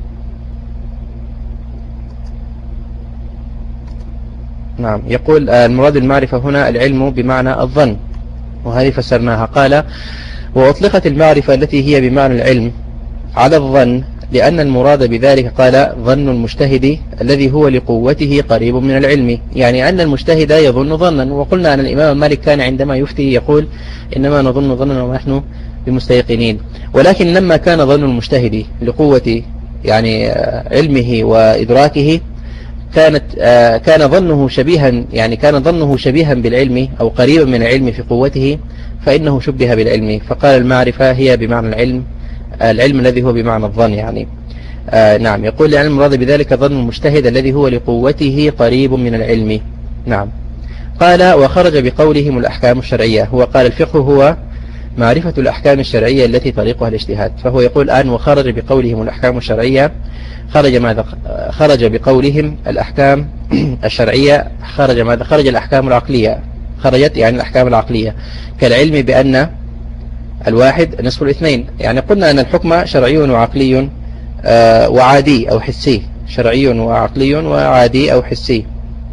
نعم يقول المراد بالمعرفة هنا العلم بمعنى الظن، وهذه فسرناها. قال وأطلقت المعرفة التي هي بمعنى العلم على الظن لأن المراد بذلك قال ظن المجتهد الذي هو لقوته قريب من العلم، يعني أن المجتهد يظن ظنا. وقلنا أن الإمام مالك كان عندما يفتي يقول إنما نظن ظنا ونحن بمستيقنين، ولكن لما كان ظن المجتهد لقوة يعني علمه وإدراكه كانت كان ظنه شبيها يعني كان ظنه شبيها بالعلم أو قريبا من العلم في قوته، فإنه شبه بالعلم، فقال المعرفة هي بمعنى العلم، العلم الذي هو بمعنى الظن يعني. آه نعم يقول لأن المراد بذلك ظن المجتهد الذي هو لقوته قريب من العلم. نعم قال وخرج بقولهم الأحكام الشرعية، هو قال الفقه هو معرفة الأحكام الشرعية التي طريقها الاجتهاد، فهو يقول الآن وخرج بقولهم الأحكام الشرعية، خرج ماذا؟ خرج بقولهم الأحكام الشرعية، خرج ماذا؟ خرج الأحكام العقلية، خرجت يعني الأحكام العقلية كالعلم بأن الواحد نصف الاثنين، يعني قلنا أن الحكم شرعي وعقلي آه وعادي أو حسي، شرعي وعقلي وعادي أو حسي.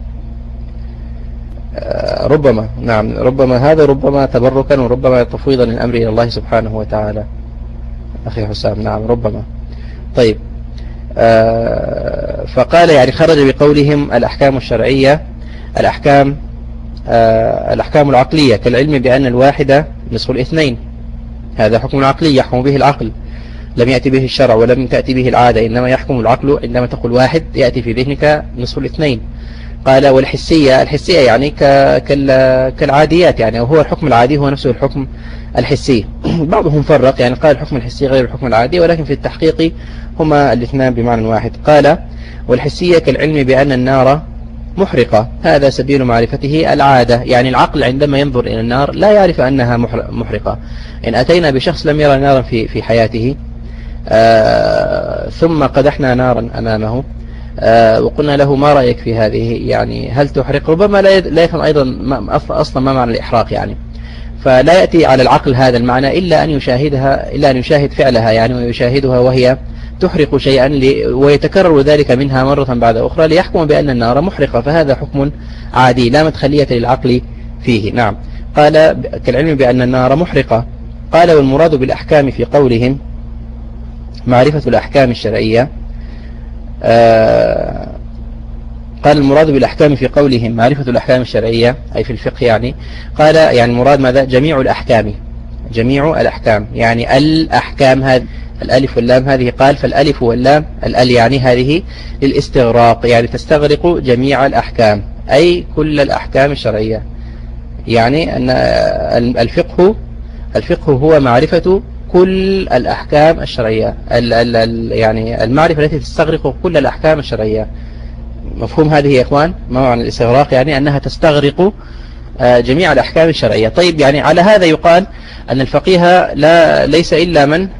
آه ربما نعم ربما هذا ربما تبركا وربما تفويضا الأمر إلى الله سبحانه وتعالى أخي حسام. نعم ربما. طيب آه فقال يعني خرج بقولهم الأحكام الشرعية الأحكام آه الأحكام العقلية كالعلم بأن الواحد نصف الاثنين، هذا حكم عقلي يحكم به العقل، لم يأتي به الشرع ولم تأتي به العادة، إنما يحكم العقل عندما تقول واحد يأتي في ذهنك نصف الاثنين. قال والحسية، الحسية يعني كالعاديات يعني، وهو الحكم العادي هو نفسه الحكم الحسي. بعضهم فرق يعني قال الحكم الحسي غير الحكم العادي، ولكن في التحقيق هما الاثنان بمعنى واحد. قال والحسية كالعلم بأن النار محرقة، هذا سبيل معرفته العادة، يعني العقل عندما ينظر إلى النار لا يعرف أنها محرقة. إن أتينا بشخص لم يرى نارا في في حياته آه ثم قدحنا نارا أمامه آه وقلنا له ما رأيك في هذه، يعني هل تحرق؟ ربما لا يفهم أيضا ما أصلا ما معنى الإحراق يعني، فلا يأتي على العقل هذا المعنى إلا أن يشاهدها إلا أن يشاهد فعلها يعني، ويشاهدها وهي تحرق شيئا ويتكرر ذلك منها مرة بعد أخرى ليحكم بأن النار محرقة، فهذا حكم عادي لا مدخلية للعقل فيه. نعم قال كالعلم بأن النار محرقة. قال والمراد بالأحكام في قولهم معرفة الأحكام الشرعية. آه قال المراد بالأحكام في قولهم معرفة الأحكام الشرعية أي في الفقه يعني. قال يعني المراد ماذا؟ جميع الأحكام، جميع الأحكام يعني الأحكام، هذه الألف واللام هذه قال فالألف واللام الأل يعني هذه للاستغراق، يعني تستغرق جميع الأحكام أي كل الأحكام الشرعية، يعني أن الفقه الفقه هو معرفة كل الأحكام الشرعية، ال ال ال يعني المعرفة التي تستغرق كل الأحكام الشرعية، مفهوم هذه يا إخوان؟ ما معنى الاستغراق؟ يعني أنها تستغرق جميع الأحكام الشرعية. طيب يعني على هذا يقال أن الفقيه لا ليس إلا من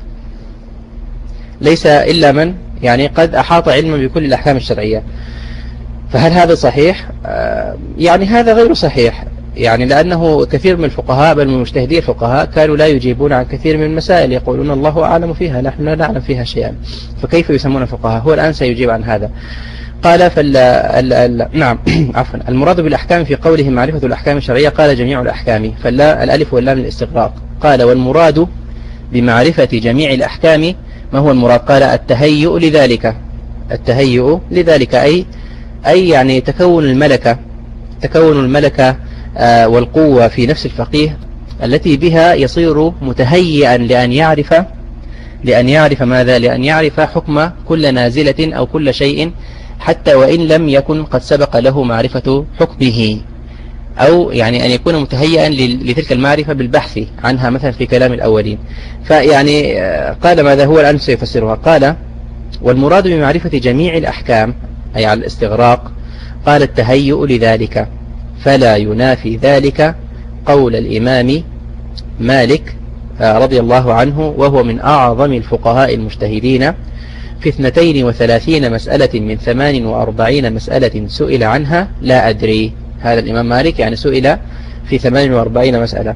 ليس إلا من يعني قد أحاط علما بكل الأحكام الشرعية. فهل هذا صحيح؟ يعني هذا غير صحيح، يعني لأنه كثير من الفقهاء بل من مجتهدي الفقهاء كانوا لا يجيبون عن كثير من المسائل، يقولون الله أعلم فيها، نحن لا نعلم فيها شيئا، فكيف يسمون فقهاء؟ هو الآن سيجيب عن هذا. قال فال ال... ال... نعم عفوا المراد بالأحكام في قوله معرفة الأحكام الشرعية قال جميع الأحكام، فاللا الألف واللام للاستغراق. قال والمراد بمعرفة جميع الأحكام ما هو المراد؟ قال التهيؤ لذلك، التهيؤ لذلك أي أي يعني تكون الملكة تكون الملكة آه والقوة في نفس الفقيه التي بها يصير متهيئا لأن يعرف لأن يعرف ماذا؟ لأن يعرف حكم كل نازلة أو كل شيء حتى وإن لم يكن قد سبق له معرفة حكمه، أو يعني أن يكون متهيئا لتلك المعرفة بالبحث عنها مثلا في كلام الأولين. فيعني قال ماذا هو الآن سيفسرها؟ قال والمراد بمعرفة جميع الأحكام أي على الاستغراق قال التهيؤ لذلك، فلا ينافي ذلك قول الإمام مالك رضي الله عنه وهو من أعظم الفقهاء المجتهدين في اثنتين وثلاثين مسألة من ثمان وأربعين مسألة سئل عنها لا أدري. هذا الإمام مالك يعني سئل في ثمان وأربعين مسألة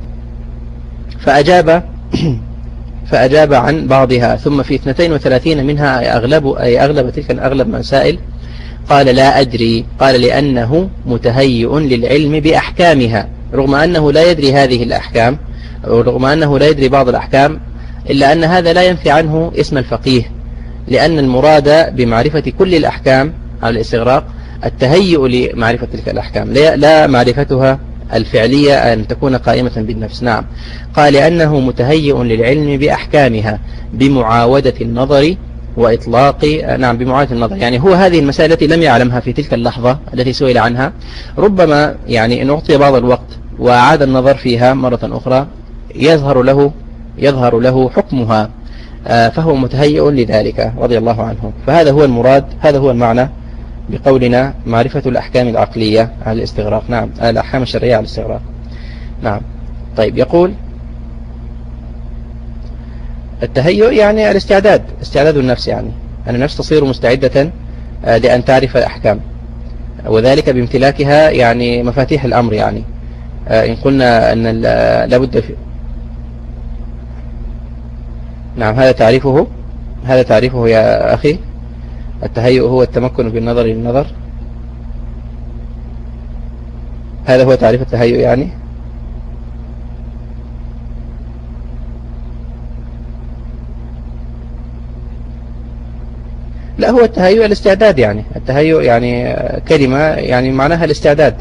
فأجاب فأجاب عن بعضها، ثم في اثنتين وثلاثين منها أي أغلب, أي أغلب تلك الأغلب مسائل قال لا أدري. قال لأنه متهيئ للعلم بأحكامها، رغم أنه لا يدري هذه الأحكام، رغم أنه لا يدري بعض الأحكام، إلا أن هذا لا ينفي عنه اسم الفقيه، لأن المراد بمعرفة كل الأحكام على الاستغراق التهيؤ لمعرفة تلك الأحكام، لا معرفتها الفعلية أن تكون قائمة بالنفس. نعم قال لأنه متهيئ للعلم بأحكامها بمعاودة النظر وإطلاق نعم بمعاودة النظر، يعني هو هذه المسائل التي لم يعلمها في تلك اللحظة التي سئل عنها، ربما يعني إن أعطي بعض الوقت وأعاد النظر فيها مرة أخرى يظهر له يظهر له حكمها، فهو متهيئ لذلك رضي الله عنه. فهذا هو المراد، هذا هو المعنى بقولنا معرفة الأحكام العقلية على الاستغراق. نعم الأحكام الشرعية على الاستغراق. نعم طيب يقول التهيؤ يعني الاستعداد، استعداد النفس، يعني أن النفس تصير مستعدة لأن تعرف الأحكام، وذلك بامتلاكها يعني مفاتيح الأمر. يعني إن قلنا أن لابد في نعم هذا تعريفه هذا تعريفه يا أخي. التهيؤ هو التمكن بالنظر للنظر، هذا هو تعريف التهيؤ يعني. لا هو التهيؤ الاستعداد، يعني التهيؤ يعني كلمة يعني معناها الاستعداد،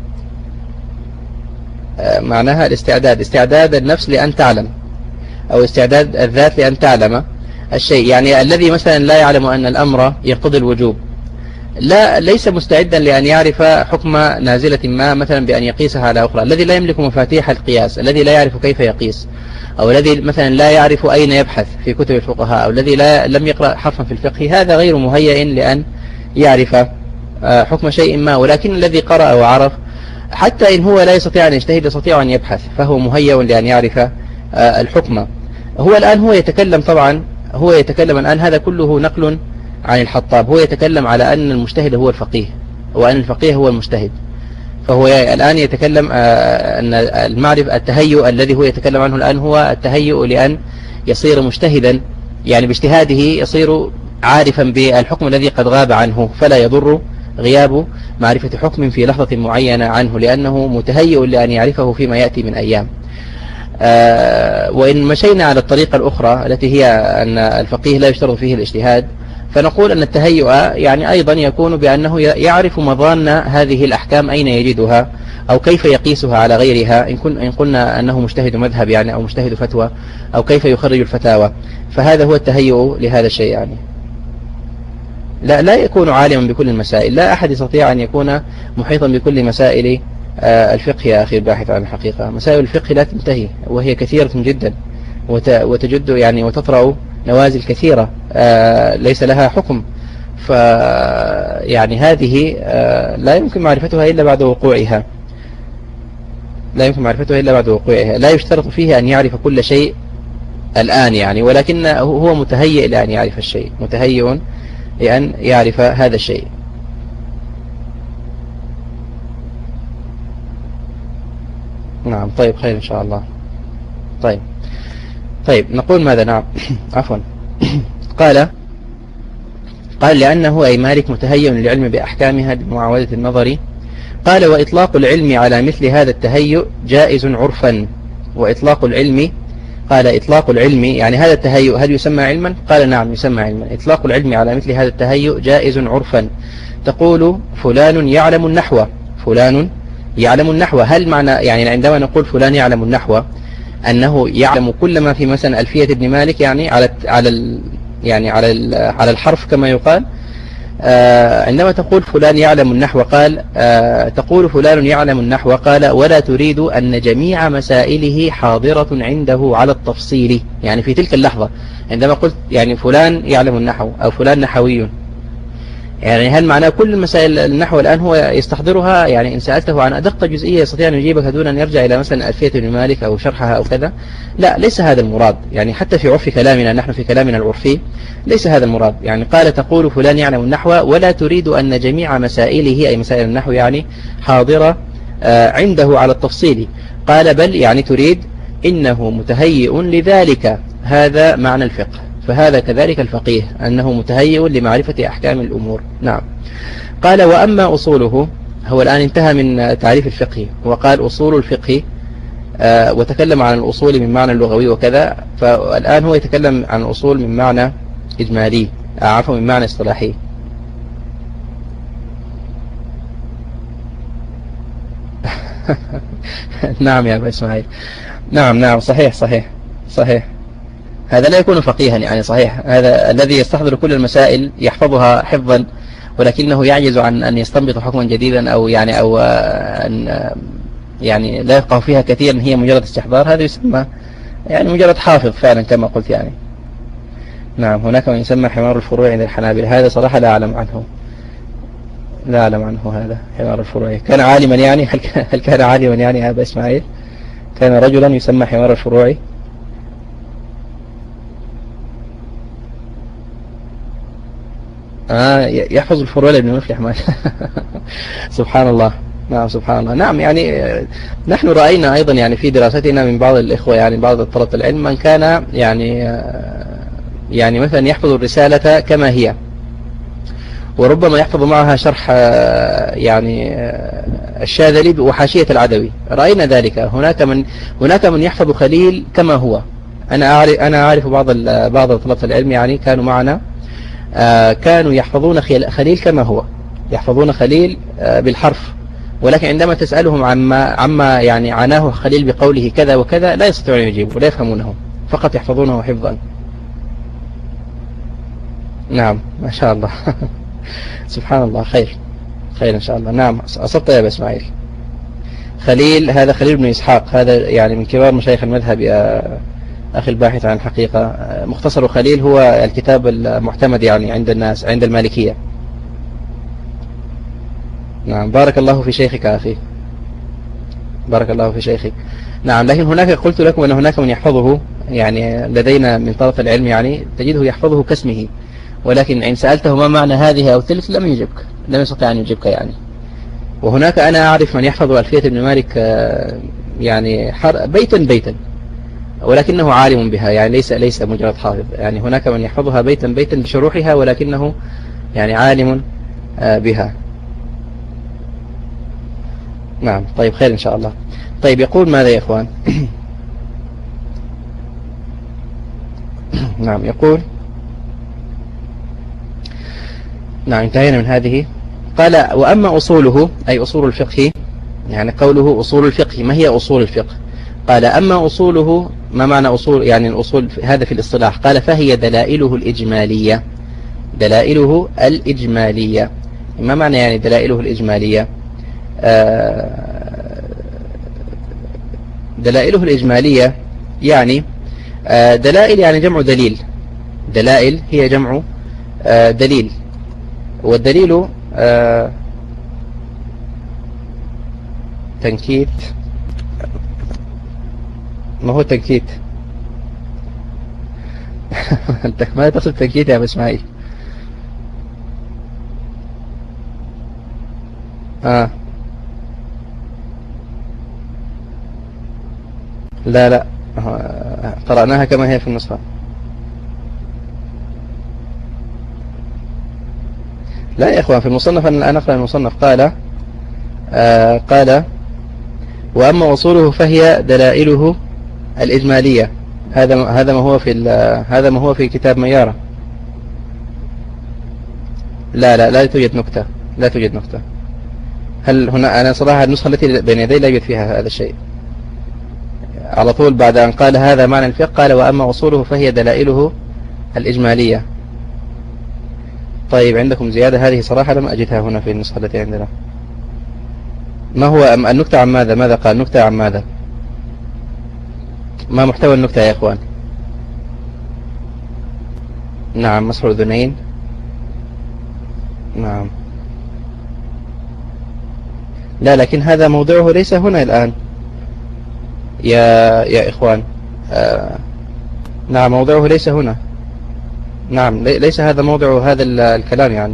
معناها الاستعداد، استعداد النفس لأن تعلم، أو استعداد الذات لأن تعلم الشيء. يعني الذي مثلا لا يعلم أن الأمر يقتضي الوجوب لا ليس مستعدا لأن يعرف حكم نازلة ما مثلا بأن يقيسها على أخرى، الذي لا يملك مفاتيح القياس، الذي لا يعرف كيف يقيس، أو الذي مثلا لا يعرف أين يبحث في كتب الفقهاء، أو الذي لا لم يقرأ حرفا في الفقه، هذا غير مهيئ لأن يعرف حكم شيء ما. ولكن الذي قرأ وعرف حتى إن هو لا يستطيع أن يجتهد يستطيع أن يبحث، فهو مهيئ لأن يعرف الحكم. هو الآن هو يتكلم طبعا هو يتكلم الآن هذا كله نقل عن الحطاب، هو يتكلم على أن المجتهد هو الفقيه وأن الفقيه هو المجتهد، فهو الآن يتكلم أن المعرفة التهيؤ الذي هو يتكلم عنه الآن هو التهيؤ لأن يصير مجتهدا، يعني باجتهاده يصير عارفا بالحكم الذي قد غاب عنه، فلا يضر غياب معرفة حكم في لحظة معينة عنه، لأنه متهيئ لأن يعرفه فيما يأتي من أيام. آه وإن مشينا على الطريقة الأخرى التي هي أن الفقيه لا يشترط فيه الاجتهاد، فنقول أن التهيؤ يعني أيضا يكون بأنه يعرف مظان هذه الأحكام أين يجدها أو كيف يقيسها على غيرها، إن, كن إن قلنا أنه مجتهد مذهب يعني أو مجتهد فتوى، أو كيف يخرج الفتاوى، فهذا هو التهيؤ لهذا الشيء. يعني لا, لا يكون عالما بكل المسائل، لا أحد يستطيع أن يكون محيطا بكل مسائل الفقه يا أخي الباحث عن الحقيقة. مسائل الفقه لا تنتهي وهي كثيرة جدا، وتجد يعني وتطرأ نوازل كثيرة ليس لها حكم، ف يعني هذه لا يمكن معرفتها إلا بعد وقوعها، لا يمكن معرفتها إلا بعد وقوعها. لا يشترط فيه أن يعرف كل شيء الآن يعني، ولكن هو متهيئ لأن يعرف الشيء، متهيئ لأن يعرف هذا الشيء. نعم. طيب خير إن شاء الله. طيب طيب نقول ماذا؟ نعم عفوا قال قال لأنه أي مالك متهيئ للعلم بأحكامها بمعاودة النظر. قال وإطلاق العلم على مثل هذا التهيؤ جائز عرفا. وإطلاق العلم، قال إطلاق العلم يعني هذا التهيؤ هل يسمى علما؟ قال نعم يسمى علما. إطلاق العلم على مثل هذا التهيؤ جائز عرفا. تقول فلان يعلم النحو، فلان يعلم النحو. هل معنى يعني عندما نقول فلان يعلم النحو أنه يعلم كل ما في مثلا ألفية ابن مالك يعني على على يعني على على الحرف كما يقال؟ آه عندما تقول فلان يعلم النحو قال آه تقول فلان يعلم النحو قال ولا تريد أن جميع مسائله حاضرة عنده على التفصيل. يعني في تلك اللحظة عندما قلت يعني فلان يعلم النحو أو فلان نحوي، يعني هل معناه كل مسائل النحو الآن هو يستحضرها؟ يعني إن سألته عن أدق جزئية يستطيع أن يجيبك دون أن يرجع إلى مثلا ألفية ابن مالك أو شرحها أو كذا؟ لا، ليس هذا المراد. يعني حتى في عرف كلامنا نحن في كلامنا العرفي ليس هذا المراد. يعني قال تقول فلان يعلم النحو ولا تريد أن جميع مسائله أي مسائل النحو يعني حاضرة عنده على التفصيل. قال بل يعني تريد إنه متهيئ لذلك. هذا معنى الفقه. فهذا كذلك الفقيه أنه متهيئ لمعرفة أحكام الأمور. نعم. قال وأما أصوله، هو الآن انتهى من تعريف الفقه وقال أصول الفقه آه وتكلم عن الأصول من معنى اللغوي وكذا، فالآن هو يتكلم عن الأصول من معنى إجمالي، عفوا من معنى اصطلاحي. نعم يا أبا إسماعيل. نعم نعم صحيح صحيح صحيح. هذا لا يكون فقيها يعني صحيح. هذا الذي يستحضر كل المسائل يحفظها حفظا ولكنه يعجز عن أن يستنبط حكما جديدا أو يعني أو أن يعني لا يفقه فيها كثيرا، هي مجرد استحضار، هذا يسمى يعني مجرد حافظ فعلا كما قلت يعني. نعم. هناك من يسمى حمار الفروع عند الحنابلة، هذا صراحة لا أعلم عنه، لا أعلم عنه هذا حمار الفروع. كان عالما يعني؟ هل كان عالما يعني يا أبا إسماعيل؟ كان رجلا يسمى حمار الفروع؟ آه يحفظ الفروع لابن مفلح ما سبحان الله. نعم سبحان الله. نعم يعني نحن رأينا أيضا يعني في دراستنا من بعض الإخوة يعني بعض طلبة العلم من كان يعني يعني مثلا يحفظ الرسالة كما هي وربما يحفظ معها شرح يعني الشاذلي وحاشية العدوي، رأينا ذلك. هناك من هناك من يحفظ خليل كما هو. أنا أعرف أنا أعرف بعض بعض طلبة العلم يعني كانوا معنا آه كانوا يحفظون خليل كما هو، يحفظون خليل آه بالحرف، ولكن عندما تسألهم عما عما يعني عناه خليل بقوله كذا وكذا لا يستطيعون يجيبوا ولا يفهمونه، فقط يحفظونه حفظا. نعم ما شاء الله. سبحان الله. خير خير إن شاء الله. نعم أصبت يا أبا إسماعيل. خليل هذا خليل بن إسحاق، هذا يعني من كبار مشايخ المذهب يا أخي الباحث عن الحقيقة. مختصر خليل هو الكتاب المعتمد يعني عند الناس عند المالكية. نعم. بارك الله في شيخك أخي، بارك الله في شيخك. نعم. لكن هناك قلت لكم أن هناك من يحفظه يعني لدينا من طلبة العلم يعني تجده يحفظه كاسمه، ولكن إن سألته ما معنى هذه أو تلك لم يجبك، لم يستطيع أن يجيبك يعني. وهناك أنا أعرف من يحفظ ألفية ابن مالك يعني بيتا بيتا ولكنه عالم بها، يعني ليس ليس مجرد حافظ. يعني هناك من يحفظها بيتا بيتا بشروحها ولكنه يعني عالم بها. نعم. طيب خير إن شاء الله. طيب يقول ماذا يا إخوان؟ نعم يقول نعم انتهينا من هذه. قال وأما أصوله أي أصول الفقه، يعني قوله أصول الفقه، ما هي أصول الفقه؟ قال أما أصوله، ما معنى أصول يعني الأصول هذا في الاصطلاح؟ قال فهي دلائله الإجمالية، دلائله الإجمالية. ما معنى يعني دلائله الإجمالية؟ آه دلائله الإجمالية يعني آه دلائل يعني جمع دليل، دلائل هي جمع آه دليل. والدليل آه تنكيت. ما هو تنكيت؟ انت ما تقصد تنكيت يا ابو اسماعيل؟ اه لا لا، آه، قرأناها كما هي في النسخة. لا يا إخوان، في المصنف أنا الآن أقرأ المصنف. قال آه قال وأما وصوله فهي دلائله الإجمالية. هذا هذا ما هو في هذا ما هو في كتاب ميارة. لا لا لا توجد نكتة، لا توجد نكتة. هل هنا أنا صراحة النسخة التي بين يدي لا يوجد فيها هذا الشيء. على طول بعد أن قال هذا معنى الفقه قال وأما وصوله فهي دلائله الإجمالية. طيب عندكم زيادة؟ هذه صراحة لم أجدها هنا في النسخة التي عندنا. ما هو النكتة عن ماذا؟ ماذا قال؟ نكتة عن ماذا؟ ما محتوى النكتة يا إخوان؟ نعم، مسح الأذنين. نعم، لا لكن هذا موضعه ليس هنا الآن يا يا إخوان. آه نعم، موضعه ليس هنا. نعم، ليس هذا موضع هذا الكلام يعني.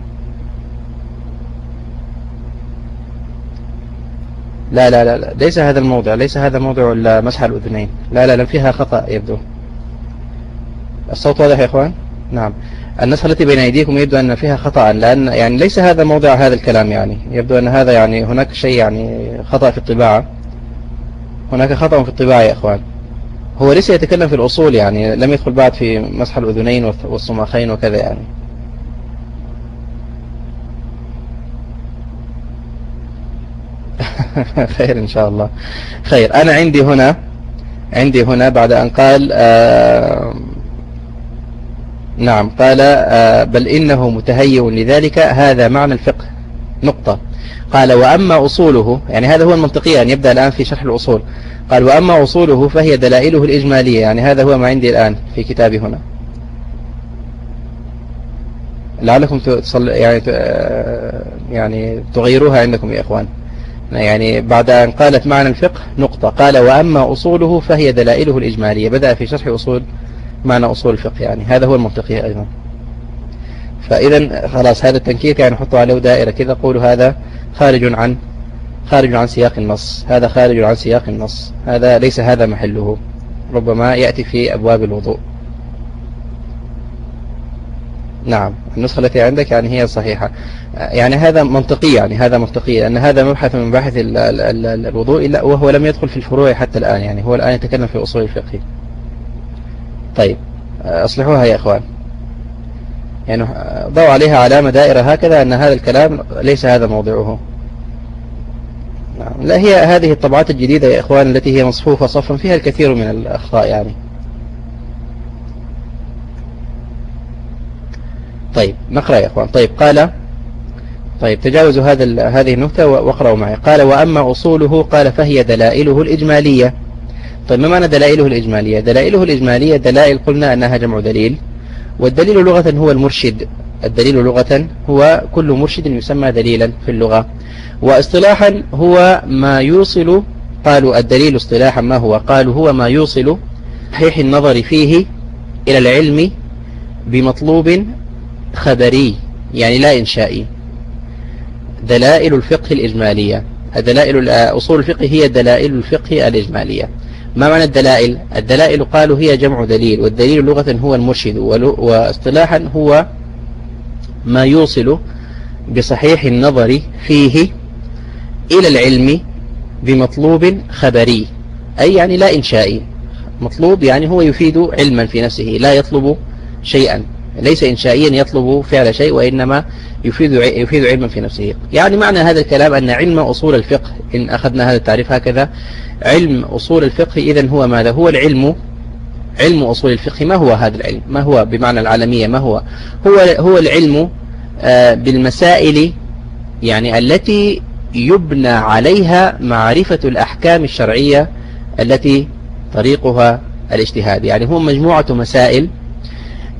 لا لا لا ليس هذا الموضع، ليس هذا موضع مسح الأذنين. لا لا لا فيها خطأ يبدو. الصوت واضح يا إخوان؟ نعم، النسخة التي بين أيديكم يبدو أن فيها خطأ، لأن يعني ليس هذا موضع هذا الكلام يعني. يبدو أن هذا يعني هناك شيء يعني خطأ في الطباعة. هناك خطأ في الطباعة يا إخوان. هو ليس يتكلم في الأصول يعني، لم يدخل بعد في مسح الأذنين والصماخين وكذا يعني. خير إن شاء الله. خير، أنا عندي هنا عندي هنا بعد أن قال آه نعم قال آه بل إنه متهيئ لذلك، هذا معنى الفقه نقطة. قال وأما أصوله، يعني هذا هو المنطقي أن يبدأ الآن في شرح الأصول. قال وأما أصوله فهي دلائله الإجمالية، يعني هذا هو ما عندي الآن في كتابي هنا. لعلكم تصل يعني يعني تغيروها عندكم يا إخوان. يعني بعد أن قالت معنى الفقه نقطة، قال وأما أصوله فهي دلائله الإجمالية، بدأ في شرح أصول معنى أصول الفقه، يعني هذا هو المنطقي أيضا. فإذا خلاص هذا التنكيت يعني نحطه عليه دائرة كذا، قولوا هذا خارج عن خارج عن سياق النص، هذا خارج عن سياق النص، هذا ليس هذا محله، ربما يأتي في أبواب الوضوء. نعم، النسخة التي عندك يعني هي الصحيحة، يعني هذا منطقي، يعني هذا منطقي أن هذا مبحث من مباحث الوضوء، إلا وهو لم يدخل في الفروع حتى الآن، يعني هو الآن يتكلم في أصول الفقه. طيب أصلحوها يا إخوان، يعني ضعوا عليها علامة دائرة هكذا أن هذا الكلام ليس هذا موضعه. نعم. لا، هي هذه الطبعات الجديدة يا إخوان التي هي مصفوفة صفا فيها الكثير من الأخطاء يعني. طيب نقرأ يا إخوان. طيب قال طيب تجاوزوا هذا هذه النكتة واقرأوا معي. قال وأما أصوله قال فهي دلائله الإجمالية. طيب ما معنى دلائله الإجمالية؟ دلائله الإجمالية دلائل قلنا أنها جمع دليل، والدليل لغة هو المرشد. الدليل لغة هو كل مرشد يسمى دليلا في اللغة، واصطلاحا هو ما يوصل. قالوا الدليل اصطلاحا ما هو؟ قالوا هو ما يوصل صحيح النظر فيه إلى العلم بمطلوب خبري، يعني لا إنشائي. دلائل الفقه الإجمالية، الدلائل أصول الفقه هي دلائل الفقه الإجمالية. ما معنى الدلائل؟ الدلائل قالوا هي جمع دليل، والدليل لغة هو المرشد، واصطلاحا هو ما يوصل بصحيح النظر فيه إلى العلم بمطلوب خبري، أي يعني لا إنشائي. مطلوب يعني هو يفيد علما في نفسه، لا يطلب شيئا، ليس إنشائيا يطلب فعل شيء، وإنما يفيد يفيد علما في نفسه. يعني معنى هذا الكلام أن علم أصول الفقه، إن أخذنا هذا التعريف هكذا، علم أصول الفقه إذن هو ماذا؟ هو العلم، علم أصول الفقه. ما هو هذا العلم؟ ما هو بمعنى العالمية؟ ما هو؟ هو هو العلم بالمسائل يعني التي يبنى عليها معرفة الأحكام الشرعية التي طريقها الاجتهاد. يعني هو مجموعة مسائل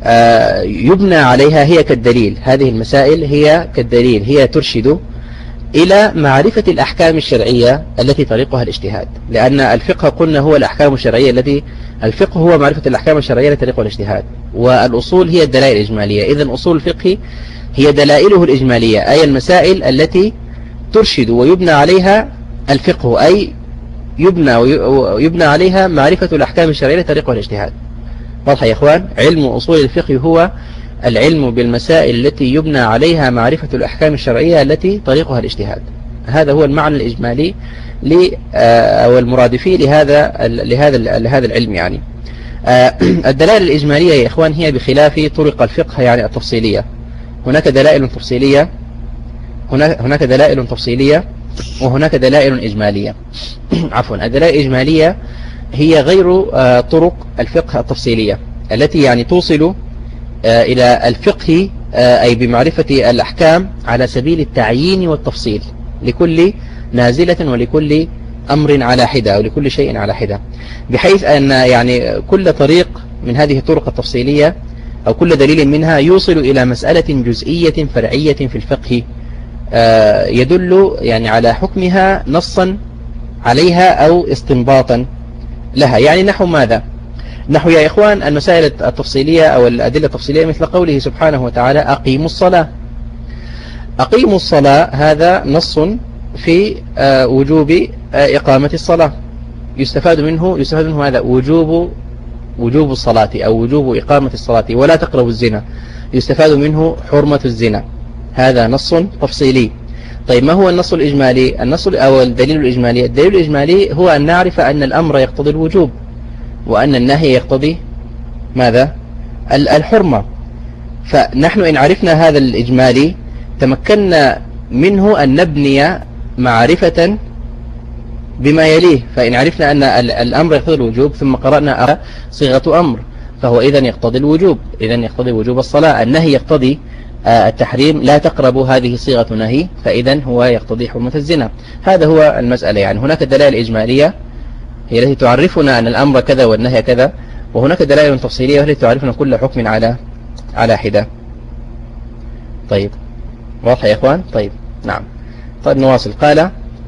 يبنى عليها، هي كالدليل. هذه المسائل هي كالدليل، هي ترشد إلى معرفة الأحكام الشرعية التي طريقها الاجتهاد، لأن الفقه قلنا هو الأحكام الشرعية التي الفقه هو معرفة الأحكام الشرعية التي طريقها الاجتهاد، والأصول هي الدلائل الإجمالية. إذن أصول الفقه هي دلائله الإجمالية، أي المسائل التي ترشد ويبنى عليها الفقه، أي يبنى ويبنى عليها معرفة الأحكام الشرعية التي طريقها الاجتهاد. واضح يا إخوان؟ علم أصول الفقه هو العلم بالمسائل التي يبنى عليها معرفة الأحكام الشرعية التي طريقها الاجتهاد. هذا هو المعنى الإجمالي أو المرادفي لهذا لهذا لهذا العلم يعني. الدلائل الإجمالية يا إخوان هي بخلاف طرق الفقه يعني التفصيلية. هناك دلائل تفصيلية هناك دلائل تفصيلية وهناك دلائل إجمالية. عفوا، الدلائل الإجمالية هي غير طرق الفقه التفصيلية التي يعني توصل إلى الفقه، أي بمعرفة الأحكام على سبيل التعيين والتفصيل لكل نازلة ولكل أمر على حدة أو لكل شيء على حدة، بحيث أن يعني كل طريق من هذه الطرق التفصيلية أو كل دليل منها يوصل إلى مسألة جزئية فرعية في الفقه يدل يعني على حكمها نصا عليها أو استنباطا لها. يعني نحو ماذا؟ نحو يا إخوان المسائل التفصيلية أو الأدلة التفصيلية مثل قوله سبحانه وتعالى أقيموا الصلاة. أقيموا الصلاة هذا نص في وجوب إقامة الصلاة، يستفاد منه يستفاد منه هذا وجوب وجوب الصلاة أو وجوب إقامة الصلاة. ولا تقربوا الزنا يستفاد منه حرمة الزنا، هذا نص تفصيلي. طيب ما هو النص الإجمالي؟ النص أو الدليل الإجمالي الدليل الإجمالي هو أن نعرف أن الأمر يقتضي الوجوب وأن النهي يقتضي ماذا؟ الحرمة. فنحن إن عرفنا هذا الإجمالي تمكنا منه أن نبني معرفة بما يليه. فإن عرفنا أن الأمر يقتضي الوجوب ثم قرأنا صيغة أمر فهو إذن يقتضي الوجوب، إذن يقتضي وجوب الصلاة. النهي يقتضي التحريم، لا تقربوا، هذه صيغة نهي، فإذن هو يقتضي حرمة الزنا. هذا هو المسألة يعني. هناك دلائل إجمالية هي التي تعرفنا أن الأمر كذا والنهي كذا، وهناك دلائل تفصيلية وهي التي تعرفنا كل حكم على على حدة. طيب واضح يا إخوان؟ طيب نعم. طيب نواصل. قال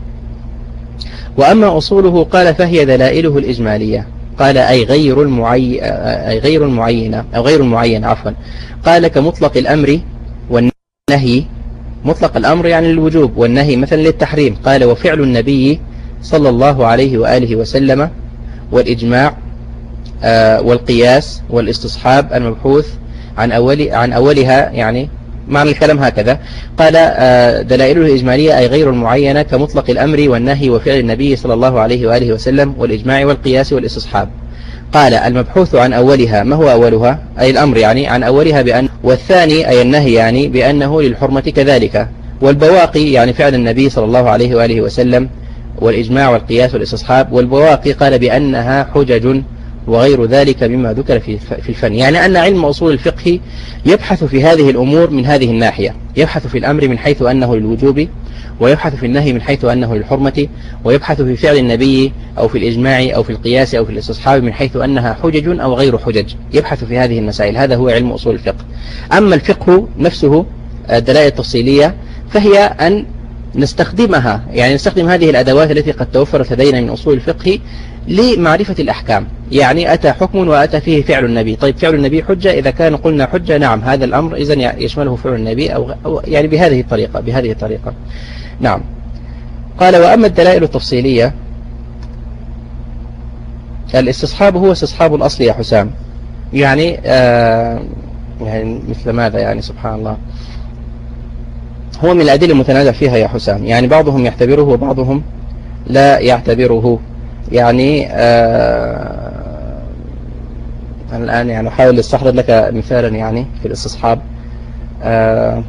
وأما أصوله قال فهي دلائله الإجمالية. قال أي غير المعي أي غير المعينة أو غير المعين عفوا. قال كمطلق الأمر والنهي. مطلق الأمر يعني للوجوب، والنهي مثلا للتحريم. قال وفعل النبي صلى الله عليه وآله وسلم والإجماع والقياس والاستصحاب المبحوث عن أول عن أولها، يعني معنى الكلام هكذا. قال دلائله الإجمالية أي غير المعينة كمطلق الأمر والنهي وفعل النبي صلى الله عليه وآله وسلم والإجماع والقياس والاستصحاب. قال المبحوث عن أولها، ما هو أولها؟ أي الأمر يعني عن أولها بأن، والثاني أي النهي يعني بأنه للحرمة كذلك، والبواقي يعني فعل النبي صلى الله عليه وآله وسلم والإجماع والقياس والاستصحاب. والبواقي قال بأنها حجج وغير ذلك مما ذكر في في الفن. يعني أن علم أصول الفقه يبحث في هذه الأمور من هذه الناحية، يبحث في الأمر من حيث أنه للوجوب، ويبحث في النهي من حيث أنه للحرمة، ويبحث في فعل النبي أو في الإجماع أو في القياس أو في الاستصحاب من حيث أنها حجج أو غير حجج، يبحث في هذه المسائل. هذا هو علم أصول الفقه. أما الفقه نفسه الدلائل التفصيلية فهي أن نستخدمها، يعني نستخدم هذه الأدوات التي قد توفرت لدينا من أصول الفقه لمعرفة الأحكام. يعني أتى حكم وأتى فيه فعل النبي، طيب فعل النبي حجة، إذا كان قلنا حجة نعم هذا الأمر إذن يشمله فعل النبي أو, أو يعني بهذه الطريقة بهذه الطريقة نعم. قال وأما الدلائل التفصيلية الاستصحاب هو استصحاب الأصل يا حسام. يعني آه يعني مثل ماذا يعني سبحان الله، هو من الأدلة المتنازع فيها يا حسام. يعني بعضهم يعتبره وبعضهم لا يعتبره. يعني آه الآن يعني أحاول استحضر لك مثالا يعني في الاستصحاب. آه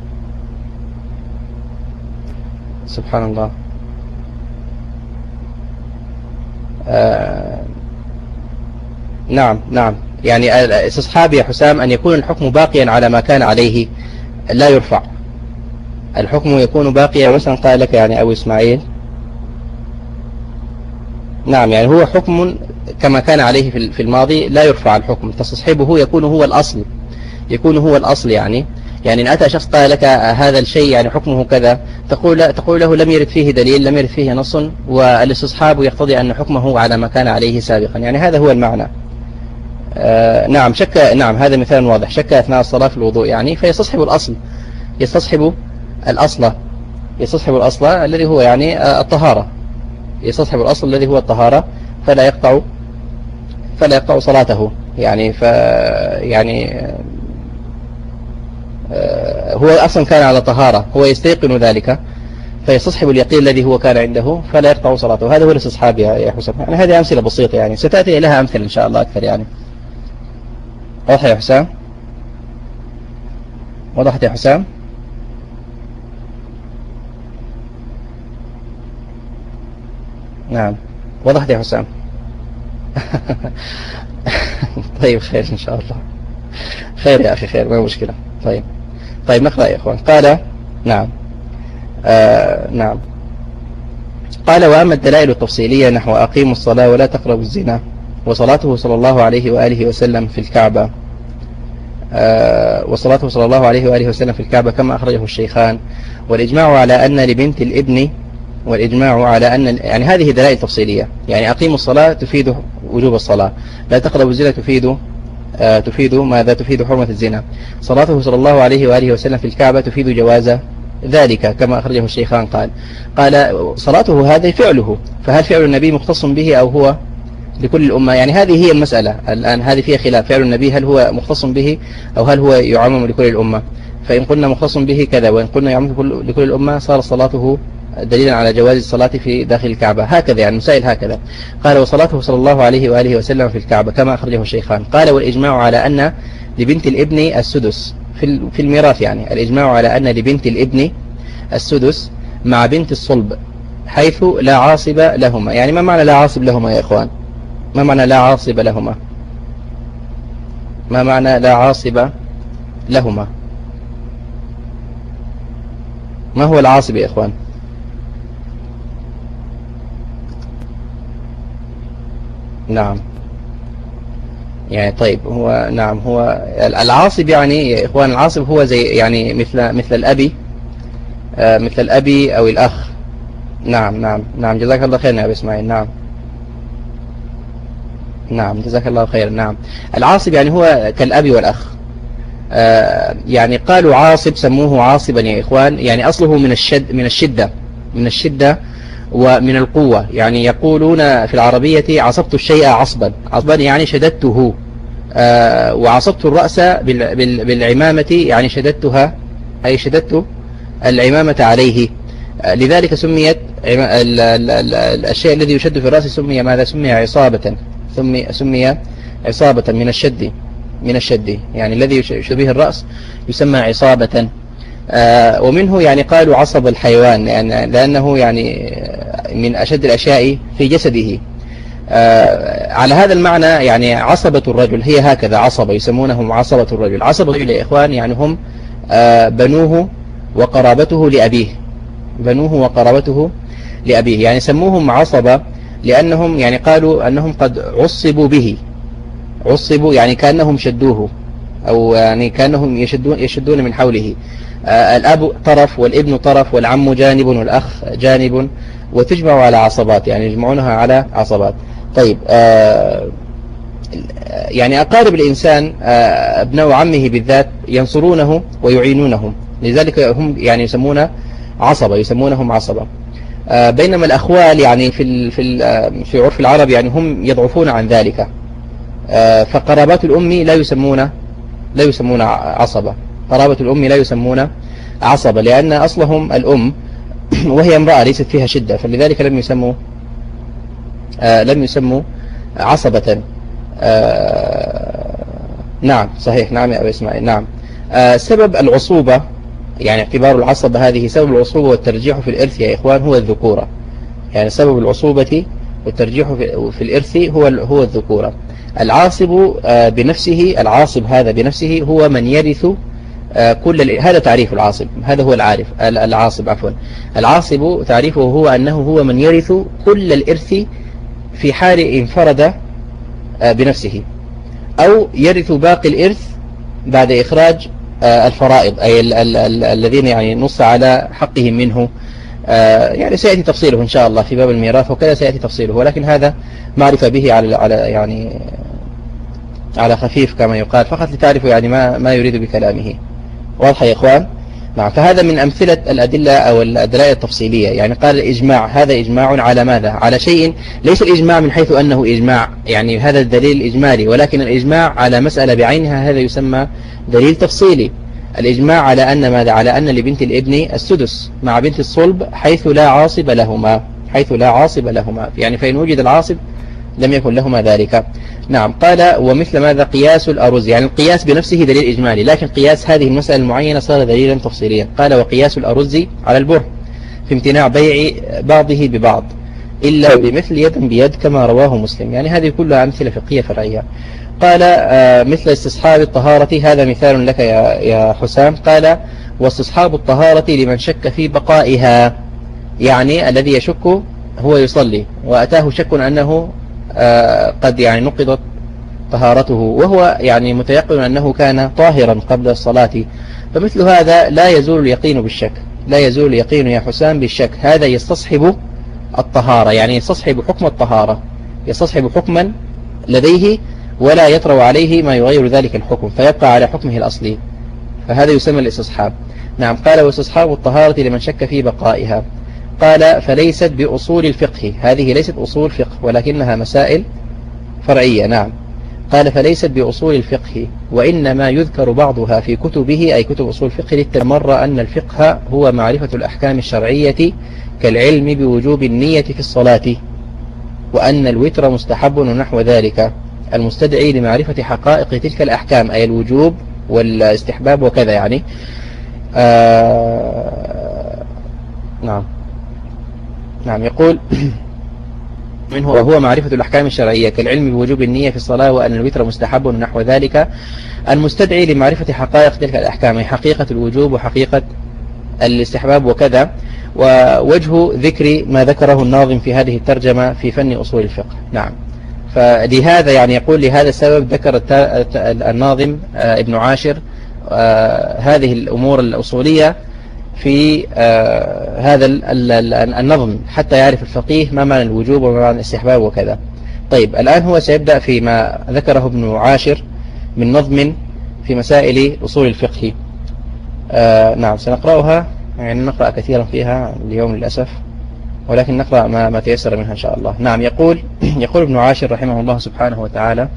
سبحان الله. آه نعم نعم يعني الاستصحاب يا حسام أن يكون الحكم باقيا على ما كان عليه لا يرفع. الحكم يكون باقيا. مثلا قال لك يعني أبو إسماعيل نعم يعني هو حكم كما كان عليه في الماضي لا يرفع الحكم، تستصحيبه يكون هو الأصل، يكون هو الأصل يعني يعني إن أتى شخص قال لك هذا الشيء يعني حكمه كذا، تقول تقول له لم يرد فيه دليل، لم يرد فيه نص، والاستصحاب يقتضي أن حكمه على ما كان عليه سابقا، يعني هذا هو المعنى. آه نعم شك، نعم هذا مثال واضح، شك أثناء الصلاة في الوضوء يعني فيستصحب الأصل، يستصحب الأصل يستصحب الأصل الذي هو يعني آه الطهارة، يستصحب الأصل الذي هو الطهارة، فلا يقطع فلا يقطع صلاته يعني ف يعني آه هو أصلا كان على طهارة، هو يستيقن ذلك فيستصحب اليقين الذي هو كان عنده فلا يقطع صلاته. هذا هو الاستصحاب يا حسام. يعني هذه أمثلة بسيطة يعني ستأتي لها أمثلة إن شاء الله أكثر يعني. واضح يا حسام؟ وضحت يا حسام؟ نعم وضحت يا حسام. طيب خير إن شاء الله، خير يا أخي خير، ما مشكلة. طيب طيب نقرأ يا إخوان. قال نعم آه نعم قال وأما الدلائل التفصيلية نحو أقيموا الصلاة ولا تقربوا الزنا، وصلاته صلى الله عليه وآله وسلم في الكعبة آه وصلاته صلى الله عليه وآله وسلم في الكعبة كما أخرجه الشيخان، والإجماع على أن لبنت الابن والإجماع على أن يعني هذه دلائل تفصيلية، يعني أقيموا الصلاة تفيد وجوب الصلاة، لا تقربوا الزنا تفيد آه تفيد ماذا؟ تفيد حرمة الزنا. صلاته صلى الله عليه وآله وسلم في الكعبة تفيد جواز ذلك كما أخرجه الشيخان. قال قال صلاته هذه فعله، فهل فعل النبي مختص به أو هو لكل الأمة؟ يعني هذه هي المسألة الآن، هذه فيها خلاف، فعل النبي هل هو مختص به أو هل هو يعمم لكل الأمة؟ فإن قلنا مختص به كذا وإن قلنا يعمم لكل الأمة صار صلاته دليلا على جواز الصلاة في داخل الكعبة، هكذا يعني مسائل هكذا. قال وصلاته صلى الله عليه وآله وسلم في الكعبة كما أخرجه الشيخان. قال والإجماع على أن لبنت الابن السدس في في الميراث، يعني الإجماع على أن لبنت الابن السدس مع بنت الصلب حيث لا عاصب لهما. يعني ما معنى لا عاصب لهما يا إخوان؟ ما معنى لا عاصب لهما؟ ما معنى لا عاصب لهما؟ ما هو العاصب يا إخوان؟ نعم يعني طيب هو نعم هو العاصب يعني يا إخوان، العاصب هو زي يعني مثل مثل الأبي آه مثل الأبي أو الأخ. نعم نعم نعم جزاك الله خير يا أبي إسماعيل. نعم نعم جزاك الله خير. نعم العاصب يعني هو كالأبي والأخ. آه يعني قالوا عاصب سموه عاصبا يا إخوان، يعني أصله من الشد من الشدة من الشدة ومن القوة، يعني يقولون في العربية عصبت الشيء عصبا، عصبا يعني شددته. آه وعصبت الرأس بالعمامة يعني شددتها، أي شددت العمامة عليه. آه لذلك سميت الشيء الذي يشد في الرأس سمي ماذا؟ سمي عصابة، سمي, سمي عصابة من الشد من الشد يعني الذي يشد به الرأس يسمى عصابة. آه ومنه يعني قالوا عصب الحيوان يعني لأنه يعني من أشد الأشياء في جسده. آه على هذا المعنى يعني عصبة الرجل هي هكذا، عصبة يسمونهم عصبة الرجل. عصبة الرجل يا إخوان يعني هم آه بنوه وقرابته لأبيه، بنوه وقرابته لأبيه، يعني سموهم عصبة لأنهم يعني قالوا أنهم قد عصبوا به، عصبوا يعني كأنهم شدوه أو يعني كأنهم يشدون, يشدون من حوله. آه الأب طرف والابن طرف والعم جانب والأخ جانب، وتجمع على عصبات يعني يجمعونها على عصبات. طيب آه يعني أقارب الإنسان آه ابناء عمه بالذات ينصرونه ويعينونه، لذلك هم يعني يسمون عصبة يسمونهم عصبة. آه بينما الأخوال يعني في في في عرف العرب يعني هم يضعفون عن ذلك. آه فقرابات الأم لا يسمون لا يسمون عصبة، قرابة الأم لا يسمون عصبة لأن أصلهم الأم وهي امرأة ليست فيها شدة، فلذلك لم يسموا آه لم يسموا عصبة. آه نعم صحيح. نعم يا أبي إسماعيل. نعم آه سبب العصوبة يعني اعتبار العصبة هذه سبب العصوبة والترجيح في الإرث يا إخوان هو الذكورة، يعني سبب العصوبة والترجيح في الإرث هو هو الذكورة. العاصب آه بنفسه العاصب هذا بنفسه هو من يرث آه كل هذا تعريف العاصب، هذا هو العارف العاصب عفوا. العاصب تعريفه هو أنه هو من يرث كل الإرث في حال انفرد بنفسه، أو يرث باقي الإرث بعد إخراج الفرائض، أي ال ال ال الذين يعني نص على حقهم منه. يعني سيأتي تفصيله إن شاء الله في باب الميراث وكذا سيأتي تفصيله، ولكن هذا معرفة به على على يعني على خفيف كما يقال، فقط لتعرفوا يعني ما ما يريد بكلامه. واضح يا إخوان؟ نعم. فهذا من أمثلة الأدلة أو الدلائل التفصيلية. يعني قال الإجماع، هذا إجماع على ماذا؟ على شيء ليس الإجماع من حيث أنه إجماع يعني هذا الدليل الإجمالي، ولكن الإجماع على مسألة بعينها، هذا يسمى دليل تفصيلي. الإجماع على أن ماذا؟ على أن لبنت الابن السدس مع بنت الصلب حيث لا عاصب لهما، حيث لا عاصب لهما، يعني فإن وجد العاصب لم يكن لهما ذلك. نعم. قال ومثل ماذا؟ قياس الأرز، يعني القياس بنفسه دليل إجمالي، لكن قياس هذه المسألة المعينة صار دليلا تفصيليا. قال وقياس الأرز على البر في امتناع بيع بعضه ببعض إلا بمثل يدا بيد كما رواه مسلم. يعني هذه كلها أمثلة فقهية فرعية. قال آه مثل استصحاب الطهارة، هذا مثال لك يا, يا حسام. قال واستصحاب الطهارة لمن شك في بقائها، يعني الذي يشك هو يصلي وأتاه شك أنه آه قد يعني نقضت طهارته، وهو يعني متيقن أنه كان طاهرا قبل الصلاة، فمثل هذا لا يزول اليقين بالشك، لا يزول اليقين يا حسام بالشك. هذا يستصحب الطهارة، يعني يستصحب حكم الطهارة، يستصحب حكما لديه ولا يطرأ عليه ما يغير ذلك الحكم فيبقى على حكمه الأصلي، فهذا يسمى الاستصحاب. نعم. قال واستصحاب الطهارة لمن شك في بقائها. قال فليست بأصول الفقه، هذه ليست أصول فقه ولكنها مسائل فرعية. نعم. قال فليست بأصول الفقه وإنما يذكر بعضها في كتبه، أي كتب أصول الفقه، للتمر أن الفقه هو معرفة الأحكام الشرعية كالعلم بوجوب النية في الصلاة، وأن الوتر مستحب ونحو ذلك، المستدعي لمعرفة حقائق تلك الأحكام، أي الوجوب والاستحباب وكذا يعني. آه نعم. نعم. يقول منه وهو معرفة الأحكام الشرعية كالعلم بوجوب النية في الصلاة، وأن الوتر مستحب ونحو ذلك، المستدعي لمعرفة حقائق تلك الأحكام، حقيقة الوجوب وحقيقة الاستحباب وكذا. ووجه ذكر ما ذكره الناظم في هذه الترجمة في فن أصول الفقه. نعم. فلهذا يعني يقول لهذا السبب ذكر الناظم ابن عاشر هذه الأمور الأصولية في هذا النظم حتى يعرف الفقيه ما معنى الوجوب وما معنى الاستحباب وكذا. طيب الآن هو سيبدأ فيما ذكره ابن عاشر من نظم في مسائل أصول الفقه. نعم سنقرأها، يعني نقرأ كثيرا فيها اليوم للأسف، ولكن نقرأ ما, ما تيسر منها إن شاء الله. نعم. يقول يقول ابن عاشر رحمه الله سبحانه وتعالى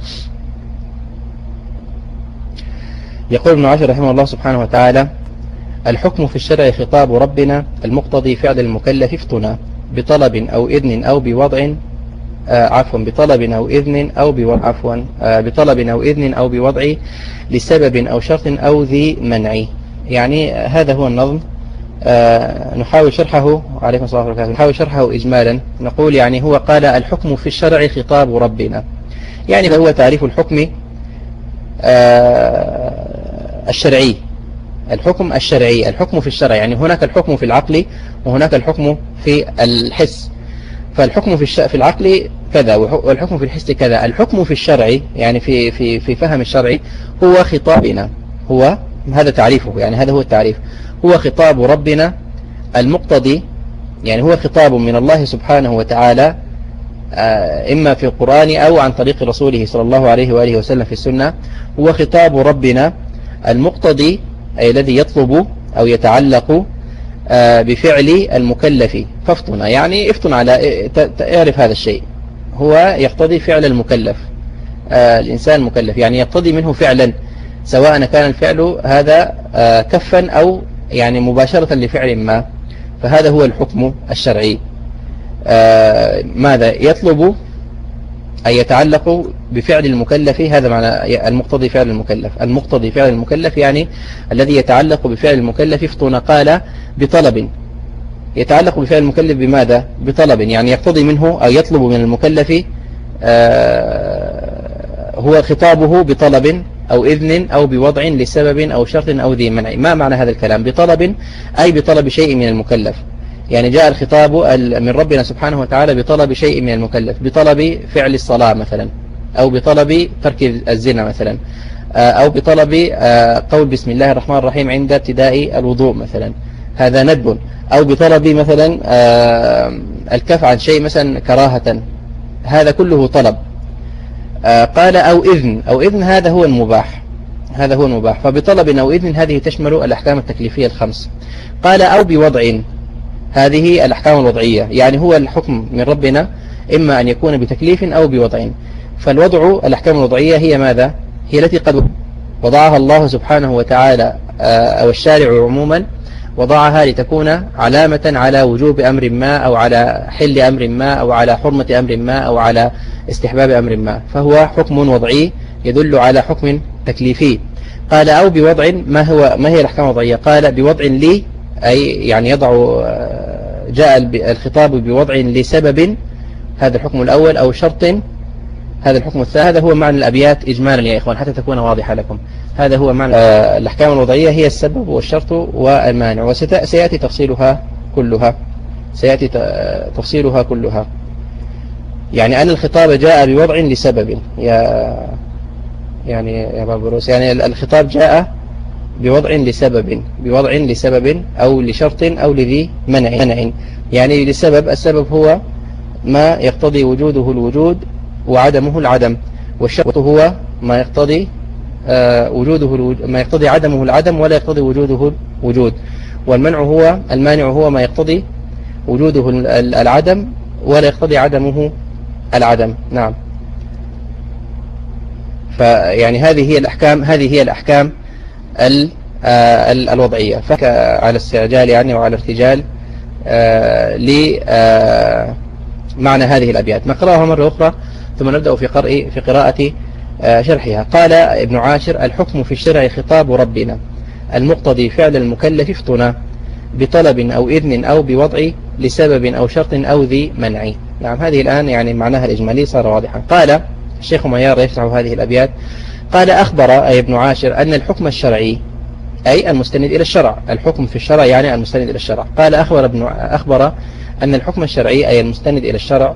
يقول ابن عاشر رحمه الله سبحانه وتعالى الحكم في الشرع خطاب ربنا المقتضي فعل المكلف افتنا بطلب أو إذن أو بوضع آه عفوا بطلب أو إذن أو بوضع عفوا آه بطلب أو إذن أو بوضع لسبب أو شرط أو ذي منع. يعني هذا هو النظم. آه نحاول شرحه عليكم الصلاة والسلام نحاول شرحه إجمالا. نقول يعني هو قال الحكم في الشرع خطاب ربنا، يعني هو تعريف الحكم آه الشرعي، الحكم الشرعي، الحكم في الشرع، يعني هناك الحكم في العقل وهناك الحكم في الحس. فالحكم في الش... في العقل كذا والحكم في الحس كذا. الحكم في الشرع يعني في في في فهم الشرع هو خطابنا، هو هذا تعريفه، يعني هذا هو التعريف، هو خطاب ربنا المقتضي، يعني هو خطاب من الله سبحانه وتعالى إما في القرآن أو عن طريق رسوله صلى الله عليه وآله وسلم في السنة. هو خطاب ربنا المقتضي، أي الذي يطلب أو يتعلق بفعل المكلف. فافتنا يعني افتن على اعرف هذا الشيء، هو يقتضي فعل المكلف، الإنسان المكلف، يعني يقتضي منه فعلا، سواء كان الفعل هذا كفا أو يعني مباشرة لفعل ما. فهذا هو الحكم الشرعي. ماذا يطلب أن يتعلق بفعل المكلف، هذا معنى المقتضي فعل المكلف. المقتضي فعل المكلف يعني الذي يتعلق بفعل المكلف. افتنا قال بطلب، يتعلق بفعل المكلف بماذا؟ بطلب، يعني يقتضي منه أو يطلب من المكلف، هو خطابه بطلب أو إذن أو بوضع لسبب أو شرط أو ذي منع. ما معنى هذا الكلام؟ بطلب أي بطلب شيء من المكلف، يعني جاء الخطاب من ربنا سبحانه وتعالى بطلب شيء من المكلف، بطلب فعل الصلاة مثلا، أو بطلب ترك الزنا مثلا، أو بطلب قول بسم الله الرحمن الرحيم عند ابتداء الوضوء مثلا، هذا ندب. أو بطلب مثلا الكف عن شيء مثلا كراهة، هذا كله طلب. قال أو إذن، أو إذن هذا هو المباح، هذا هو المباح. فبطلب أو إذن هذه تشمل الأحكام التكليفية الخمس. قال أو بوضع، هذه الأحكام الوضعية، يعني هو الحكم من ربنا إما أن يكون بتكليف أو بوضع. فالوضع الأحكام الوضعية هي ماذا؟ هي التي قد وضعها الله سبحانه وتعالى أو الشارع عموما، وضعها لتكون علامة على وجوب أمر ما، أو على حل أمر ما، أو على حرمة أمر ما، أو على استحباب أمر ما، فهو حكم وضعي يدل على حكم تكليفي. قال أو بوضع، ما هو ما هي الأحكام الوضعية؟ قال بوضع لي، أي يعني يضع، جاء الخطاب بوضع لسبب، هذا الحكم الأول، أو شرط، هذا الحكم الثاني. هذا هو معنى الأبيات إجمالا يا إخوان حتى تكون واضحة لكم. هذا هو معنى آه الأحكام الوضعية، هي السبب والشرط والمانع، وسيأتي تفصيلها كلها، سيأتي تفصيلها كلها. يعني أن الخطاب جاء بوضع لسبب، يا يعني يا بابروس، يعني الخطاب جاء بوضع لسبب، بوضع لسبب أو لشرط أو لذي منع منع يعني لسبب. السبب هو ما يقتضي وجوده الوجود وعدمه العدم، والشرط هو ما يقتضي آه وجوده الوجود، ما يقتضي عدمه العدم ولا يقتضي وجوده الوجود، والمنع هو المانع هو ما يقتضي وجوده العدم ولا يقتضي عدمه العدم. نعم. فيعني هذه هي الأحكام، هذه هي الأحكام ال آه الوضعية. فعلى استعجال يعني وعلى ارتجال آه لمعنى هذه الأبيات نقرأها مرة أخرى ثم نبدأ في قراءة في قراءة شرحها. قال ابن عاشر: الحكم في الشرع خطاب ربنا المقتضي فعل المكلف افطنا بطلب أو إذن أو بوضع لسبب أو شرط أو ذي منع. نعم، هذه الآن يعني معناها الإجمالي صار واضحا. قال الشيخ ميار يفتح هذه الأبيات: قال أخبر أي ابن عاشر أن الحكم الشرعي أي المستند إلى الشرع، الحكم في الشرع يعني المستند إلى الشرع. قال أخبر ابن أخبر أن الحكم الشرعي أي المستند إلى الشرع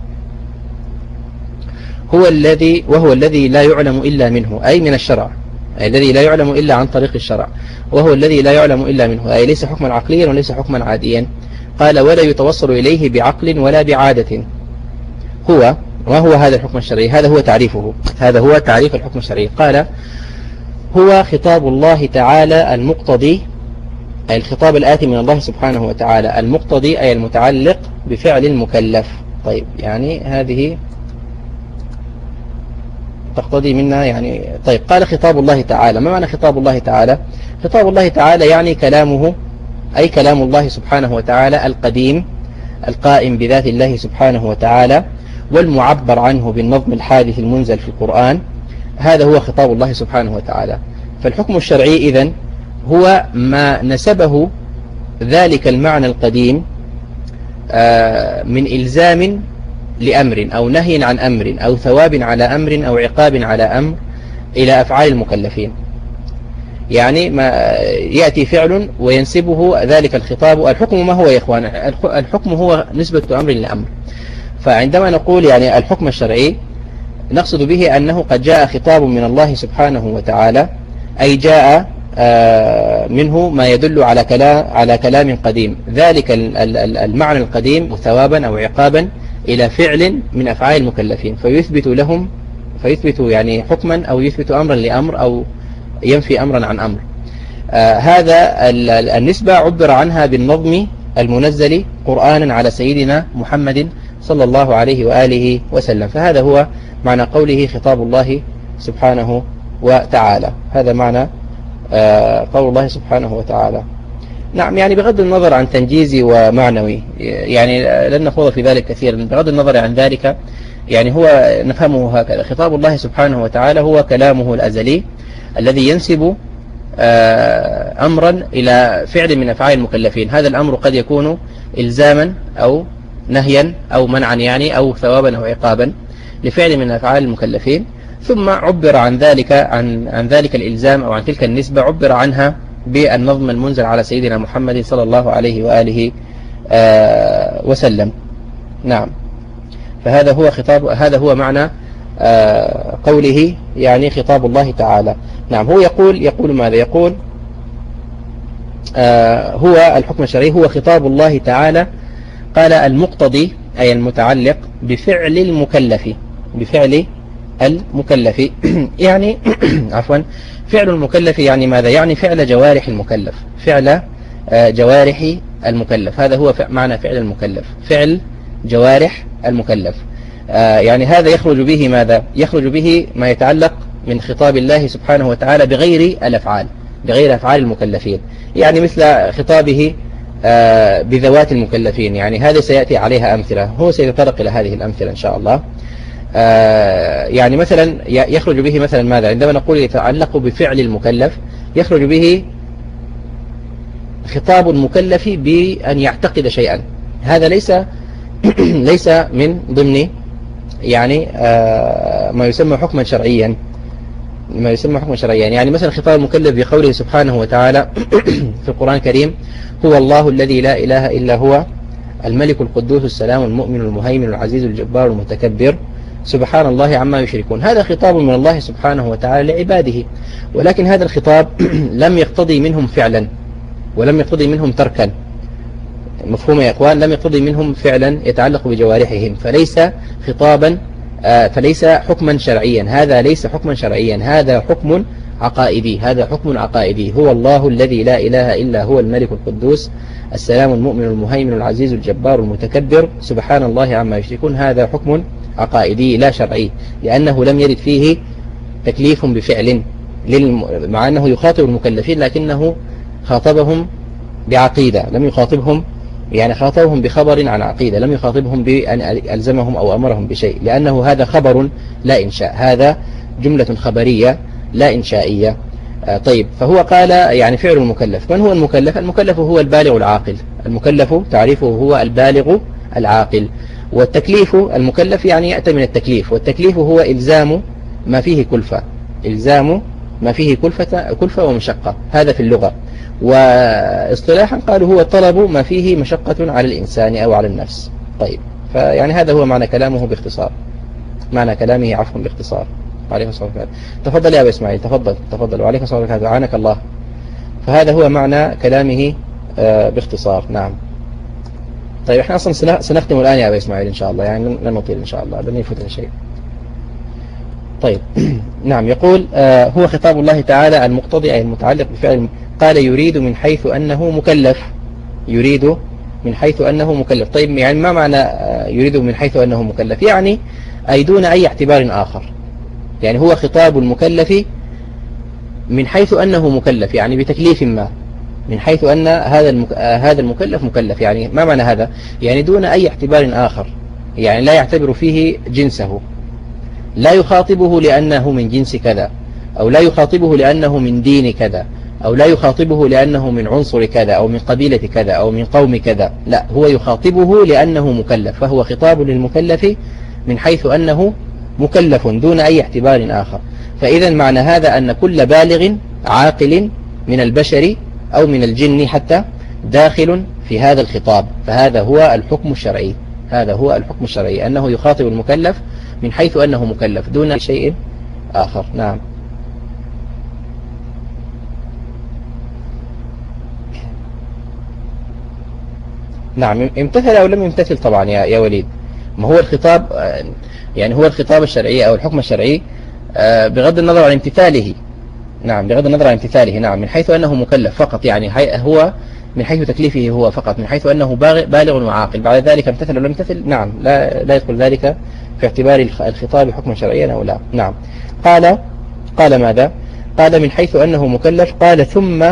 هو الذي وهو الذي لا يعلم إلا منه، أي من الشرع، أي الذي لا يعلم إلا عن طريق الشرع، وهو الذي لا يعلم إلا منه، أي ليس حكما عقليا وليس حكما عاديا. قال: ولا يتوصل إليه بعقل ولا بعادة. هو ما هو هذا الحكم الشرعي؟ هذا هو تعريفه، هذا هو تعريف الحكم الشرعي. قال: هو خطاب الله تعالى المقتضي، أي الخطاب الآتي من الله سبحانه وتعالى، المقتضي أي المتعلق بفعل المكلف. طيب، يعني هذه تقتضي منا يعني. طيب، قال خطاب الله تعالى، ما معنى خطاب الله تعالى؟ خطاب الله تعالى يعني كلامه، أي كلام الله سبحانه وتعالى القديم القائم بذات الله سبحانه وتعالى، والمعبر عنه بالنظم الحادث المنزل في القرآن. هذا هو خطاب الله سبحانه وتعالى. فالحكم الشرعي إذن هو ما نسبه ذلك المعنى القديم من إلزام لأمر أو نهي عن أمر أو ثواب على أمر أو عقاب على أمر إلى أفعال المكلفين. يعني ما يأتي فعل وينسبه ذلك الخطاب. الحكم ما هو يا إخوان؟ الحكم هو نسبة أمر لأمر. فعندما نقول يعني الحكم الشرعي نقصد به أنه قد جاء خطاب من الله سبحانه وتعالى، أي جاء منه ما يدل على كلام على كلام قديم، ذلك المعنى القديم ثوابا أو عقابا إلى فعل من أفعال المكلفين، فيثبت لهم فيثبت يعني حكما أو يثبت أمرا لأمر أو ينفي أمرا عن أمر. آه هذا النسبة عبر عنها بالنظم المنزل قرآنا على سيدنا محمد صلى الله عليه وآله وسلم. فهذا هو معنى قوله خطاب الله سبحانه وتعالى. هذا معنى آه قول الله سبحانه وتعالى. نعم، يعني بغض النظر عن تنجيزي ومعنوي، يعني لن نخوض في ذلك كثيرا، بغض النظر عن ذلك يعني هو نفهمه هكذا: خطاب الله سبحانه وتعالى هو كلامه الأزلي الذي ينسب أمرا إلى فعل من أفعال المكلفين. هذا الأمر قد يكون إلزاما أو نهيا أو منعا يعني، أو ثوابا أو عقابا لفعل من أفعال المكلفين، ثم عبر عن ذلك عن عن ذلك الإلزام أو عن تلك النسبة عبر عنها بالنظم المنزل على سيدنا محمد صلى الله عليه وآله وسلم. نعم، فهذا هو خطاب، هذا هو معنى قوله يعني خطاب الله تعالى. نعم، هو يقول يقول ماذا؟ يقول هو الحكم الشرعي هو خطاب الله تعالى، قال المقتضي أي المتعلق بفعل المكلف، بفعل المكلف يعني عفوا فعل المكلف يعني ماذا؟ يعني فعل جوارح المكلف، فعل جوارح المكلف، هذا هو معنى فعل المكلف، فعل جوارح المكلف. يعني هذا يخرج به ماذا؟ يخرج به ما يتعلق من خطاب الله سبحانه وتعالى بغير الأفعال، بغير أفعال المكلفين، يعني مثل خطابه بذوات المكلفين، يعني هذا سيأتي عليها أمثلة، هو سيتطرق إلى هذه الأمثلة إن شاء الله. يعني مثلا يخرج به مثلا ماذا؟ عندما نقول يتعلق بفعل المكلف يخرج به خطاب المكلف بأن يعتقد شيئا، هذا ليس ليس من ضمن يعني ما يسمى حكما شرعيا، ما يسمى حكما شرعيا. يعني مثلا خطاب المكلف بقوله سبحانه وتعالى في القرآن الكريم: هو الله الذي لا إله إلا هو الملك القدوس السلام المؤمن المهيمن العزيز الجبار المتكبر سبحان الله عما يشركون. هذا خطاب من الله سبحانه وتعالى لعباده، ولكن هذا الخطاب لم يقتضي منهم فعلا ولم يقتضي منهم تركا، مفهوم يا إخوان؟ لم يقتضي منهم فعلا يتعلق بجوارحهم، فليس خطابا فليس حكما شرعيا، هذا ليس حكما شرعيا، هذا حكم عقائدي، هذا حكم عقائدي. هو الله الذي لا إله إلا هو الملك القدوس السلام المؤمن المهيمن العزيز الجبار المتكبر سبحان الله عما يشركون، هذا حكم عقائدي لا شرعي، لأنه لم يرد فيه تكليف بفعل، مع أنه يخاطب المكلفين لكنه خاطبهم بعقيدة، لم يخاطبهم يعني خاطبهم بخبر عن عقيدة، لم يخاطبهم بأن ألزمهم أو أمرهم بشيء، لأنه هذا خبر لا إنشاء، هذا جملة خبرية لا إنشائية. طيب، فهو قال يعني فعل المكلف. من هو المكلف؟ المكلف هو البالغ العاقل، المكلف تعريفه هو البالغ العاقل، والتكليف المكلف يعني يأتي من التكليف، والتكليف هو إلزام ما فيه كلفة، إلزام ما فيه كلفة, كلفة ومشقة، هذا في اللغة. واصطلاحا قالوا هو طلب ما فيه مشقة على الإنسان أو على النفس. طيب، فيعني هذا هو معنى كلامه باختصار، معنى كلامه عفوا باختصار. عليكم الصلاة والسلام. تفضل يا أبو إسماعيل، تفضل تفضل. وعليكم الصلاة والسلام، أعانك الله. فهذا هو معنى كلامه باختصار. نعم. طيب، احنا أصلا سنختم الآن يا أبو إسماعيل إن شاء الله، يعني لن نطيل إن شاء الله، لن يفوتنا شيء. طيب نعم، يقول آه هو خطاب الله تعالى المقتضي أي المتعلق بفعل، قال يريد من حيث أنه مكلف، يريد من حيث أنه مكلف. طيب، يعني ما معنى آه يريد من حيث أنه مكلف؟ يعني أي دون أي اعتبار آخر، يعني هو خطاب المكلف من حيث أنه مكلف، يعني بتكليف ما، من حيث أن هذا المك... آه هذا المكلف مكلف. يعني ما معنى هذا؟ يعني دون أي اعتبار آخر، يعني لا يعتبر فيه جنسه، لا يخاطبه لأنه من جنس كذا، أو لا يخاطبه لأنه من دين كذا، أو لا يخاطبه لأنه من عنصر كذا أو من قبيلة كذا أو من قوم كذا، لا، هو يخاطبه لأنه مكلف، فهو خطاب للمكلف من حيث أنه مكلف دون أي اعتبار آخر. فإذا معنى هذا أن كل بالغ عاقل من البشر أو من الجن حتى داخل في هذا الخطاب، فهذا هو الحكم الشرعي، هذا هو الحكم الشرعي، أنه يخاطب المكلف من حيث أنه مكلف دون شيء آخر. نعم. نعم، امتثل أو لم يمتثل طبعا يا يا وليد، ما هو الخطاب يعني هو الخطاب الشرعي أو الحكم الشرعي بغض النظر عن امتثاله. نعم، بغض النظر عن امتثاله، نعم، من حيث أنه مكلف فقط، يعني هو من حيث تكليفه هو فقط، من حيث أنه بالغ وعاقل، بعد ذلك امتثل أو لم يمتثل، نعم، لا لا يدخل ذلك في اعتبار الخطاب حكما شرعيا أو لا. نعم. قال قال ماذا؟ قال من حيث أنه مكلف، قال ثم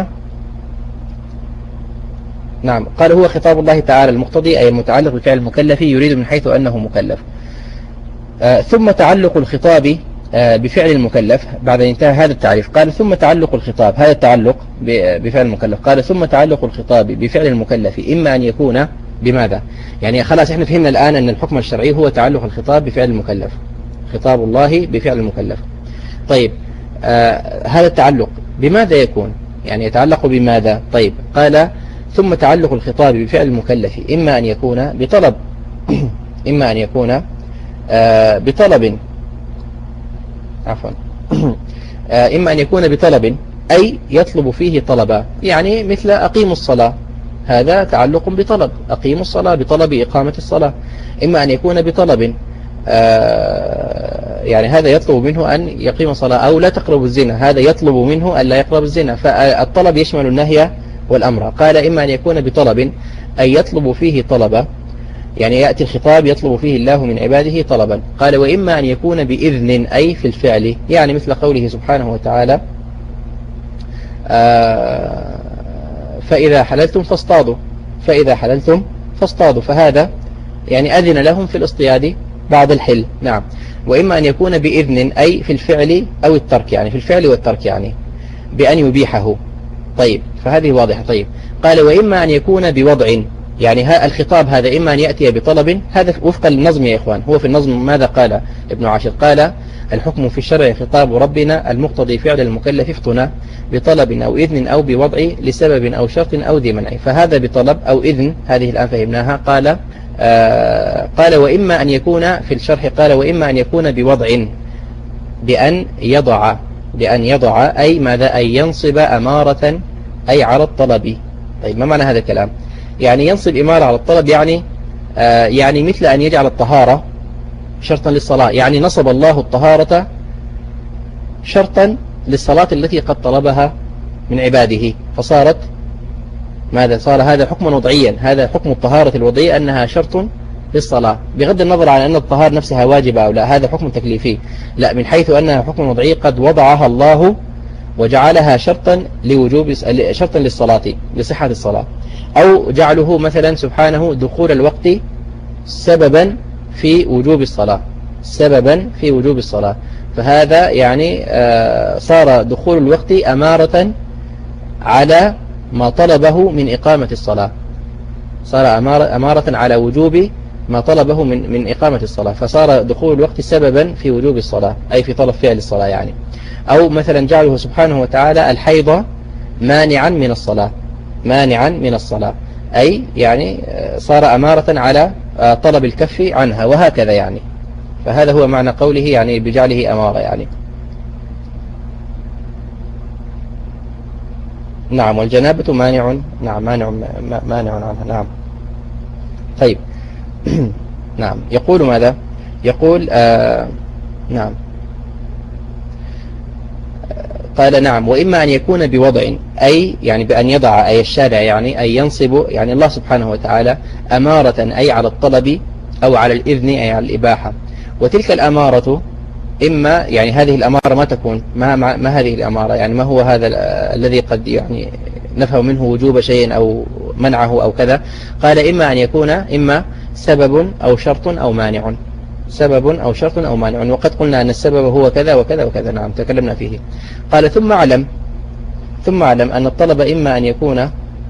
نعم قال هو خطاب الله تعالى المقتضي أي المتعلق بفعل المكلف يريد من حيث أنه مكلف. آه ثم تعلق الخطاب آه بفعل المكلف بعد أن انتهى هذا التعريف، قال ثم تعلق الخطاب، هذا التعلق بفعل المكلف، قال ثم تعلق الخطاب بفعل المكلف إما أن يكون بماذا؟ يعني خلاص احنا فهمنا الآن أن الحكم الشرعي هو تعلق الخطاب بفعل المكلف، خطاب الله بفعل المكلف. طيب، آه هذا التعلق بماذا يكون؟ يعني يتعلق بماذا؟ طيب، قال ثم تعلق الخطاب بفعل المكلف إما أن يكون بطلب إما أن يكون آه بطلب عفوا آه إما أن يكون بطلب أي يطلب فيه طلبا، يعني مثل أقيموا الصلاة، هذا تعلق بطلب، أقيموا الصلاة بطلب إقامة الصلاة. إما أن يكون بطلب آه يعني هذا يطلب منه أن يقيم الصلاة، أو لا تقربوا الزنا، هذا يطلب منه أن لا يقرب الزنا، فالطلب يشمل النهي والأمر. قال إما أن يكون بطلب أي يطلب فيه طلبا، يعني يأتي الخطاب يطلب فيه الله من عباده طلبا. قال وإما أن يكون بإذن أي في الفعل، يعني مثل قوله سبحانه وتعالى آه فإذا حللتم فاصطادوا، فإذا حللتم فاصطادوا، فهذا يعني أذن لهم في الاصطياد بعد الحل. نعم. وإما أن يكون بإذن أي في الفعل أو الترك، يعني في الفعل والترك، يعني بأن يبيحه. طيب، فهذه واضحة. طيب، قال وإما أن يكون بوضع، يعني ها الخطاب هذا إما أن يأتي بطلب، هذا وفق النظم يا إخوان. هو في النظم ماذا قال ابن عاشر؟ قال الحكم في الشرع خطاب ربنا المقتضي فعل المكلف افطنا بطلب أو إذن أو بوضع لسبب أو شرط أو ذي منع، فهذا بطلب أو إذن، هذه الآن فهمناها. قال آه قال وإما أن يكون في الشرح، قال وإما أن يكون بوضع بأن يضع، بأن يضع أي ماذا؟ أي ينصب أمارة أي على الطلب. طيب، ما معنى هذا الكلام؟ يعني ينصب إمارة على الطلب، يعني آه يعني مثل أن يجعل الطهارة شرطا للصلاة، يعني نصب الله الطهارة شرطا للصلاة التي قد طلبها من عباده، فصارت ماذا؟ صار هذا حكما وضعيا، هذا حكم الطهارة الوضعية أنها شرط للصلاة، بغض النظر عن أن الطهارة نفسها واجبة أو لا، هذا حكم تكليفي، لا، من حيث أنها حكم وضعي قد وضعها الله وجعلها شرطا لوجوب، شرطا للصلاة لصحة الصلاة، أو جعله مثلا سبحانه دخول الوقت سببا في وجوب الصلاة، سببا في وجوب الصلاة، فهذا يعني صار دخول الوقت أمارة على ما طلبه من إقامة الصلاة، صار أمارة, أمارة على وجوب ما طلبه من من إقامة الصلاة، فصار دخول الوقت سببا في وجوب الصلاة، أي في طلب فعل الصلاة يعني. أو مثلا جعله سبحانه وتعالى الحيض مانعا من الصلاة، مانعا من الصلاة، أي يعني صار أمارة على طلب الكف عنها، وهكذا يعني. فهذا هو معنى قوله يعني بجعله أمارة يعني. نعم. والجنابة مانع، نعم مانع مانع عنها. نعم. طيب. نعم. يقول ماذا؟ يقول آه نعم. قال نعم. وإما أن يكون بوضع أي يعني بأن يضع أي الشارع يعني أي ينصب يعني الله سبحانه وتعالى أمارة أي على الطلب أو على الإذن أي على الإباحة. وتلك الأمارة إما يعني هذه الأمارة ما تكون ما, ما, ما هذه الأمارة يعني ما هو هذا الذي قد يعني نفهم منه وجوب شيء أو منعه أو كذا. قال إما أن يكون إما سبب أو شرط أو مانع، سبب أو شرط أو مانع، وقد قلنا أن السبب هو كذا وكذا وكذا. نعم، تكلمنا فيه. قال ثم أعلم ثم أعلم أن الطلب إما أن يكون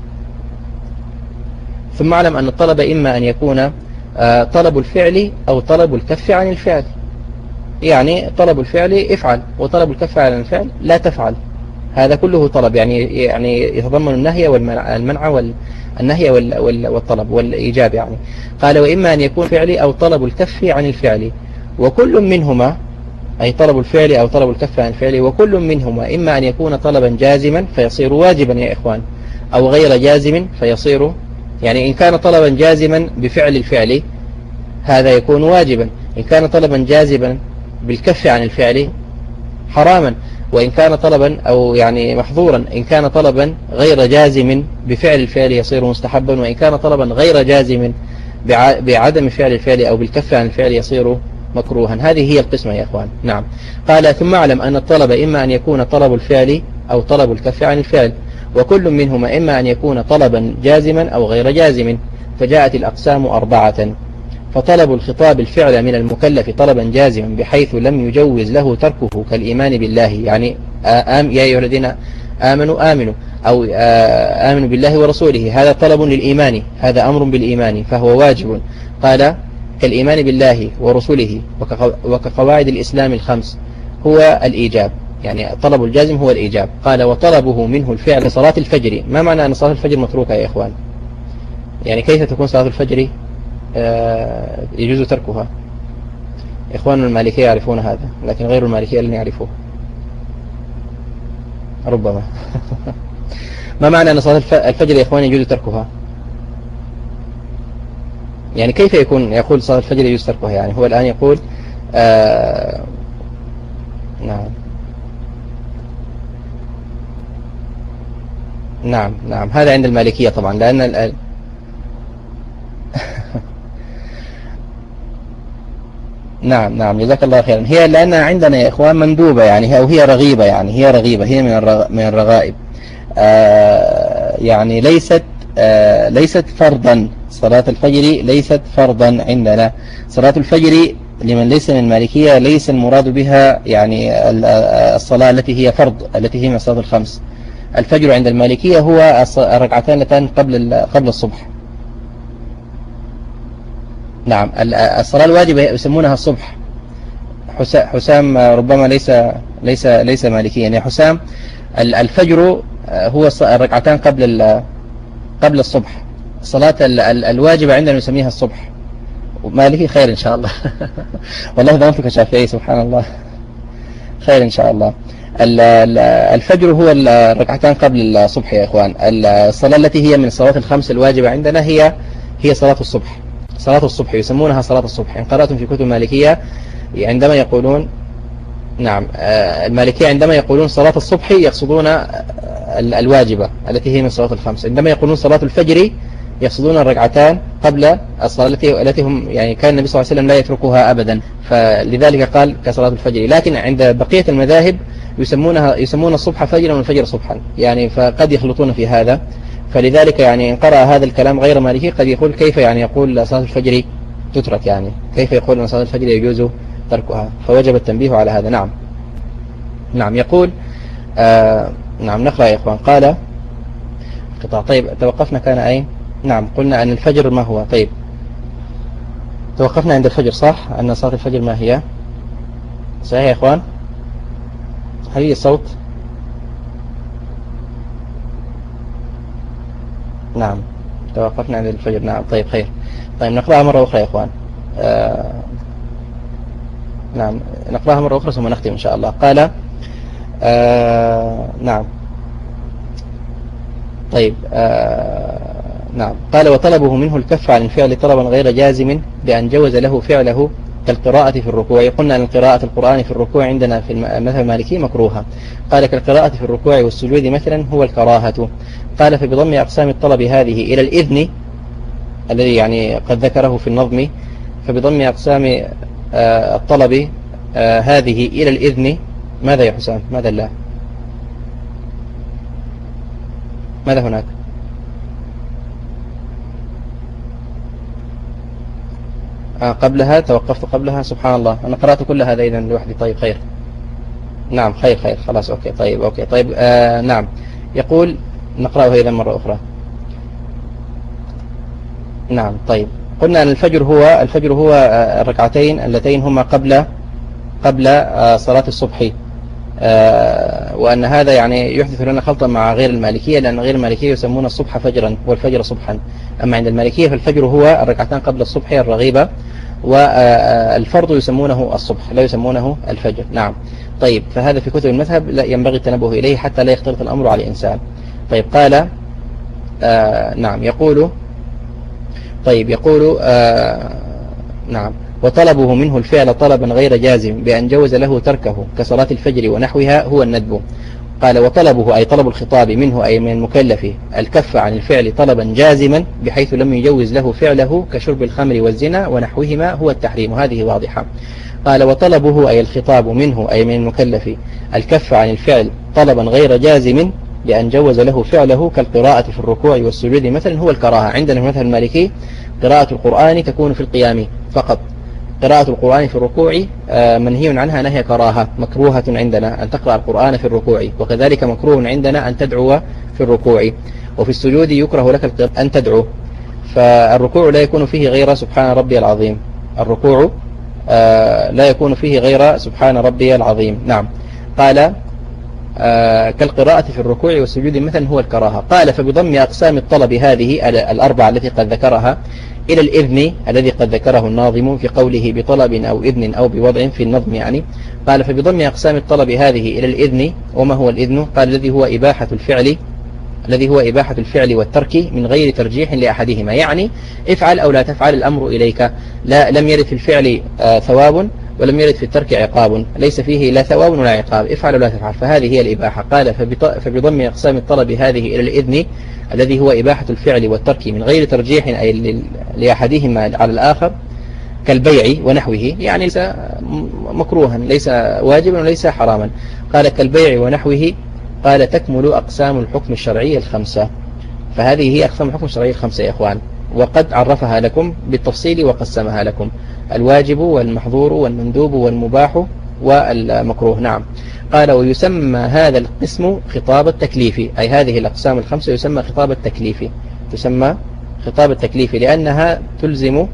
ثم أعلم أن الطلب إما أن يكون آه طلب الفعل أو طلب الكف عن الفعل، يعني طلب الفعل افعل، وطلب الكف عن الفعل لا تفعل، هذا كله طلب يعني يعني يتضمن النهي والمنع، المنع والنهي والطلب والإيجاب يعني. قال وإما أن يكون فعل أو طلب الكف عن الفعل، وكل منهما أي طلب الفعل أو طلب الكف عن الفعل، وكل منهما إما أن يكون طلبا جازما فيصير واجبا يا إخوان، أو غير جازم فيصير يعني إن كان طلبا جازما بفعل الفعل هذا يكون واجبا، إن كان طلبا جازما بالكف عن الفعل حراما، وإن كان طلبا أو يعني محظورا إن كان طلبا غير جازم بفعل الفعل يصير مستحبا، وإن كان طلبا غير جازم بعدم فعل الفعل أو بالكف عن الفعل يصير مكروها. هذه هي القسمة يا إخوان. نعم. قال ثم أعلم أن الطلب إما أن يكون طلب الفعل أو طلب الكف عن الفعل، وكل منهما إما أن يكون طلبا جازما أو غير جازم، فجاءت الأقسام أربعة. فطلب الخطاب الفعل من المكلف طلبا جازما بحيث لم يجوز له تركه كالإيمان بالله، يعني آم يا أيها الذين آمنوا آمنوا أو آمنوا بالله ورسوله، هذا طلب للإيمان، هذا أمر بالإيمان فهو واجب. قال كالإيمان بالله ورسوله وكقواعد الإسلام الخمس هو الإيجاب، يعني طلب الجازم هو الإيجاب. قال وطلبه منه الفعل صلاة الفجر. ما معنى أن صلاة الفجر متروكة يا إخوان؟ يعني كيف تكون صلاة الفجر يجوز تركها؟ إخوان المالكية يعرفون هذا، لكن غير المالكية لن يعرفوه ربما. ما معنى أن صلاة الفجر يا إخوان يجوز تركها؟ يعني كيف يكون يقول صلاة الفجر يجوز تركها؟ يعني هو الآن يقول آه نعم نعم نعم هذا عند المالكية طبعا، لأن ال نعم نعم جزاك الله خيرا. هي لأن عندنا يا إخوان مندوبة يعني، أو هي رغيبة يعني، هي رغيبة، هي من الرغ من الرغائب آه يعني ليست آه ليست فرضا. صلاة الفجر ليست فرضا عندنا. صلاة الفجر لمن ليس من المالكية ليس المراد بها يعني الصلاة التي هي فرض، التي هي من الصلاة الخمس. الفجر عند المالكية هو الركعتان اللتان قبل قبل الصبح. نعم الصلاة الواجبة يسمونها الصبح. حسام ربما ليس ليس ليس مالكيا. يعني حسام الفجر هو الركعتان قبل قبل الصبح. الصلاة الواجبة عندنا نسميها الصبح. مالكي خير إن شاء الله. والله ظننتك شافعي سبحان الله. خير إن شاء الله. الفجر هو الركعتان قبل الصبح يا إخوان. الصلاة التي هي من الصلاة الخمس الواجبة عندنا هي هي صلاة الصبح. صلاة الصبح يسمونها صلاة الصبح. إن قرأتم في كتب المالكية عندما يقولون نعم المالكية عندما يقولون صلاة الصبح يقصدون الواجبة التي هي من صلاة الخمس. عندما يقولون صلاة الفجر يقصدون الركعتان قبل الصلاة التي التي هم يعني كان النبي صلى الله عليه وسلم لا يتركها أبدا، فلذلك قال كصلاة الفجر. لكن عند بقية المذاهب يسمونها يسمون الصبح فجرا والفجر صبحا يعني، فقد يخلطون في هذا. فلذلك يعني إن قرأ هذا الكلام غير مالكي قد يقول كيف يعني يقول صلاة الفجر تترك، يعني كيف يقول أن صلاة الفجر يجوز تركها؟ فوجب التنبيه على هذا. نعم نعم يقول آه نعم نقرأ يا إخوان. قال قطع. طيب توقفنا كان أين؟ نعم قلنا أن الفجر ما هو. طيب توقفنا عند الفجر صح؟ أن صلاة الفجر ما هي؟ صحيح يا إخوان؟ هل هي الصوت؟ نعم توقفنا عند الفجر. نعم طيب خير. طيب نقرأها مرة أخرى يا إخوان. آه نعم نقرأها مرة أخرى ثم نختم إن شاء الله. قال آه نعم طيب آه نعم قال وطلبه منه الكف عن الفعل طلبا غير جازم بأن جوز له فعله كالقراءة في الركوع. قلنا أن قراءة القرآن في الركوع عندنا في المذهب المالكي مكروهة. قال كالقراءة في الركوع والسجود مثلا هو الكراهة. قال فبضم أقسام الطلب هذه إلى الإذن الذي يعني قد ذكره في النظم، فبضم أقسام الطلب هذه إلى الإذن. ماذا يا حسام؟ ماذا الله؟ ماذا هناك؟ آه قبلها توقفت قبلها سبحان الله. أنا قرأت كل هذا إذن لوحدي. طيب خير. نعم خير خير خلاص أوكي. طيب أوكي طيب آه نعم يقول نقرأه إذن مرة أخرى. نعم طيب قلنا أن الفجر هو الفجر هو الركعتين اللتين هما قبل قبل صلاة الصبح، وأن هذا يعني يحدث لنا خلطا مع غير المالكية، لأن غير المالكية يسمون الصبح فجرا والفجر صبحا. أما عند المالكية فالفجر هو الركعتان قبل الصبح الرغيبة، والفرض يسمونه الصبح لا يسمونه الفجر. نعم طيب فهذا في كتب المذهب لا ينبغي التنبه إليه حتى لا يختلط الأمر على الإنسان. طيب قال آه نعم يقول طيب يقول آه نعم وطلبه منه الفعل طلبا غير جازم بأن جوز له تركه كصلاة الفجر ونحوها هو الندب. قال وطلبه أي طلب الخطاب منه أي من المكلف الكف عن الفعل طلبا جازما بحيث لم يجوز له فعله كشرب الخمر والزنا ونحوهما هو التحريم. هذه واضحة. قال وطلبه أي الخطاب منه أي من المكلف الكف عن الفعل طلبا غير جازم بأن جوز له فعله كالقراءة في الركوع والسجود مثلا هو الكراهة. عندنا في المذهب المالكي قراءة القرآن تكون في القيام فقط. قراءة القرآن في الركوع منهي عنها نهي كراهة، مكروهة عندنا أن تقرأ القرآن في الركوع، وكذلك مكروه عندنا أن تدعو في الركوع. وفي السجود يكره لك أن تدعو، فالركوع لا يكون فيه غير سبحان ربي العظيم. الركوع لا يكون فيه غير سبحان ربي العظيم. نعم قال آه كالقراءة في الركوع والسجود مثلا هو الكراهة. قال فبضم أقسام الطلب هذه الأربعة التي قد ذكرها إلى الإذن الذي قد ذكره الناظم في قوله بطلب أو إذن أو بوضع في النظم يعني. قال فبضم أقسام الطلب هذه إلى الإذن. وما هو الإذن؟ قال الذي هو إباحة الفعل الذي هو إباحة الفعل والترك من غير ترجيح لأحدهما، يعني افعل أو لا تفعل الأمر إليك، لا لم يرد في الفعل آه ثواب ولم يرد في الترك عقاب، ليس فيه لا ثواب ولا عقاب، افعل ولا تفعل، فهذه هي الإباحة. قال فبضم أقسام الطلب هذه إلى الإذن الذي هو إباحة الفعل والترك من غير ترجيح أي لأحدهما على الآخر كالبيع ونحوه، يعني ليس مكروها ليس واجبا وليس حراما. قال كالبيع ونحوه. قال تكمل أقسام الحكم الشرعي الخمسة. فهذه هي أقسام الحكم الشرعي الخمسة يا إخوان، وقد عرفها لكم بالتفصيل وقسمها لكم: الواجب والمحظور والمندوب والمباح والمكروه. نعم. قال ويسمى هذا القسم خطاب التكليف، أي هذه الأقسام الخمسة يسمى خطاب التكليف، تسمى خطاب التكليف لأنها تلزم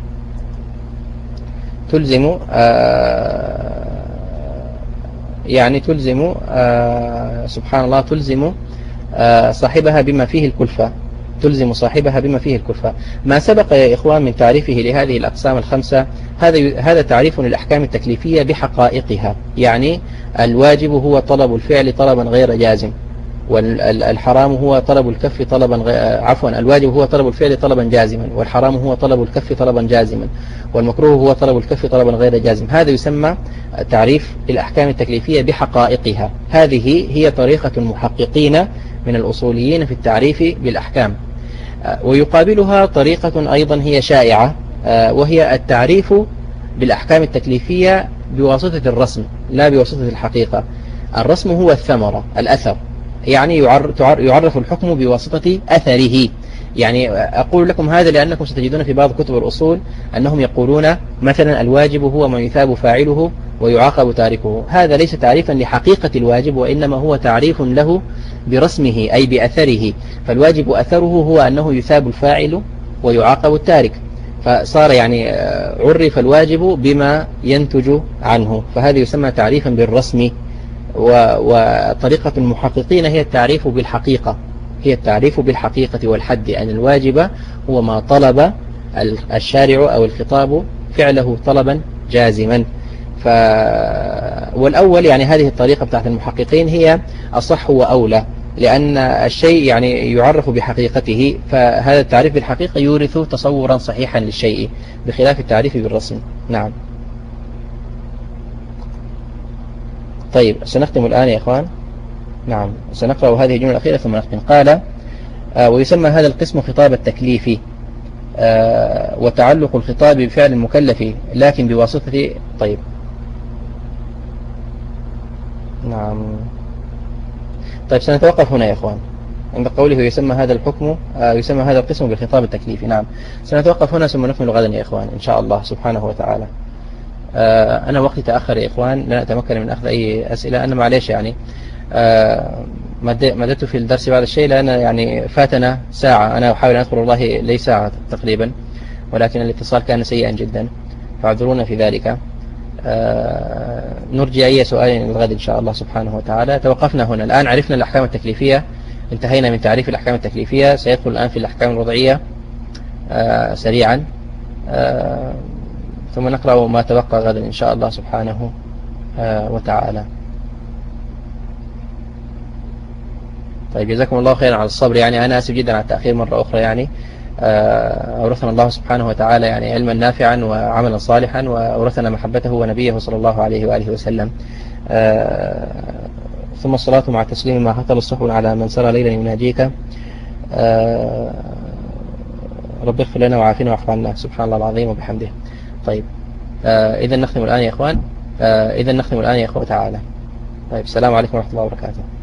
تلزم آه يعني تلزم آه سبحان الله تلزم آه صاحبها بما فيه الكلفة تلزم صاحبها بما فيه الكلفة. ما سبق يا إخوان من تعريفه لهذه الأقسام الخمسة هذا هذا تعريف للأحكام التكليفية بحقائقها، يعني الواجب هو طلب الفعل طلبا غير جازم، والحرام هو طلب الكف طلبا غ... عفوا الواجب هو طلب الفعل طلبا جازما، والحرام هو طلب الكف طلبا جازما، والمكروه هو طلب الكف طلبا غير جازم. هذا يسمى تعريف الأحكام التكليفية بحقائقها. هذه هي طريقة المحققين من الأصوليين في التعريف بالأحكام. ويقابلها طريقة أيضا هي شائعة، وهي التعريف بالأحكام التكليفية بواسطة الرسم لا بواسطة الحقيقة. الرسم هو الثمرة الأثر، يعني يعرف الحكم بواسطة أثره. يعني أقول لكم هذا لأنكم ستجدون في بعض كتب الأصول أنهم يقولون مثلا الواجب هو ما يثاب فاعله ويعاقب تاركه. هذا ليس تعريفا لحقيقة الواجب، وإنما هو تعريف له برسمه أي بأثره. فالواجب أثره هو أنه يثاب الفاعل ويعاقب التارك، فصار يعني عرف الواجب بما ينتج عنه، فهذا يسمى تعريفا بالرسم. وطريقة المحققين هي التعريف بالحقيقة هي التعريف بالحقيقة والحد، أن الواجب هو ما طلب الشارع أو الخطاب فعله طلبا جازما. ف... والأول يعني هذه الطريقة بتاعت المحققين هي أصح وأولى، لأن الشيء يعني يعرف بحقيقته، فهذا التعريف بالحقيقة يورث تصورا صحيحا للشيء بخلاف التعريف بالرسم. نعم. طيب سنختم الآن يا إخوان. نعم سنقرأ هذه الجملة الأخيرة ثم نختم. قال آه ويسمى هذا القسم خطاب التكليف، آه وتعلق الخطاب بفعل المكلف لكن بواسطة. طيب نعم. طيب سنتوقف هنا يا إخوان عند قوله يسمى هذا الحكم آه يسمى هذا القسم بالخطاب التكليفي. نعم سنتوقف هنا ثم نكمل غدا يا إخوان إن شاء الله سبحانه وتعالى. آه أنا وقتي تأخر يا إخوان، لن أتمكن من أخذ أي أسئلة. أنا معليش يعني آه مددت في الدرس بعض الشيء لأن يعني فاتنا ساعة، أنا أحاول أن أذكر والله لي ساعة تقريبا، ولكن الاتصال كان سيئا جدا فاعذرونا في ذلك. آه نرجي أي سؤال للغد إن شاء الله سبحانه وتعالى. توقفنا هنا الآن، عرفنا الأحكام التكليفية، انتهينا من تعريف الأحكام التكليفية، سيدخل الآن في الأحكام الوضعية آه سريعا، آه ثم نقرأ ما تبقى غدا إن شاء الله سبحانه آه وتعالى. طيب جزاكم الله خيرا على الصبر، يعني أنا آسف جدا على التأخير مرة أخرى، يعني أورثنا الله سبحانه وتعالى يعني علما نافعا وعملا صالحا، وأورثنا محبته ونبيه صلى الله عليه وآله وسلم. ثم الصلاة مع التسليم ما هطل الصحب على من سرى ليلا يناجيك. رب اغفر لنا وعافنا واعف عنا سبحان الله العظيم وبحمده. طيب إذا نختم الآن يا إخوان إذا نختم الآن يا إخوة تعالى. طيب السلام عليكم ورحمة الله وبركاته.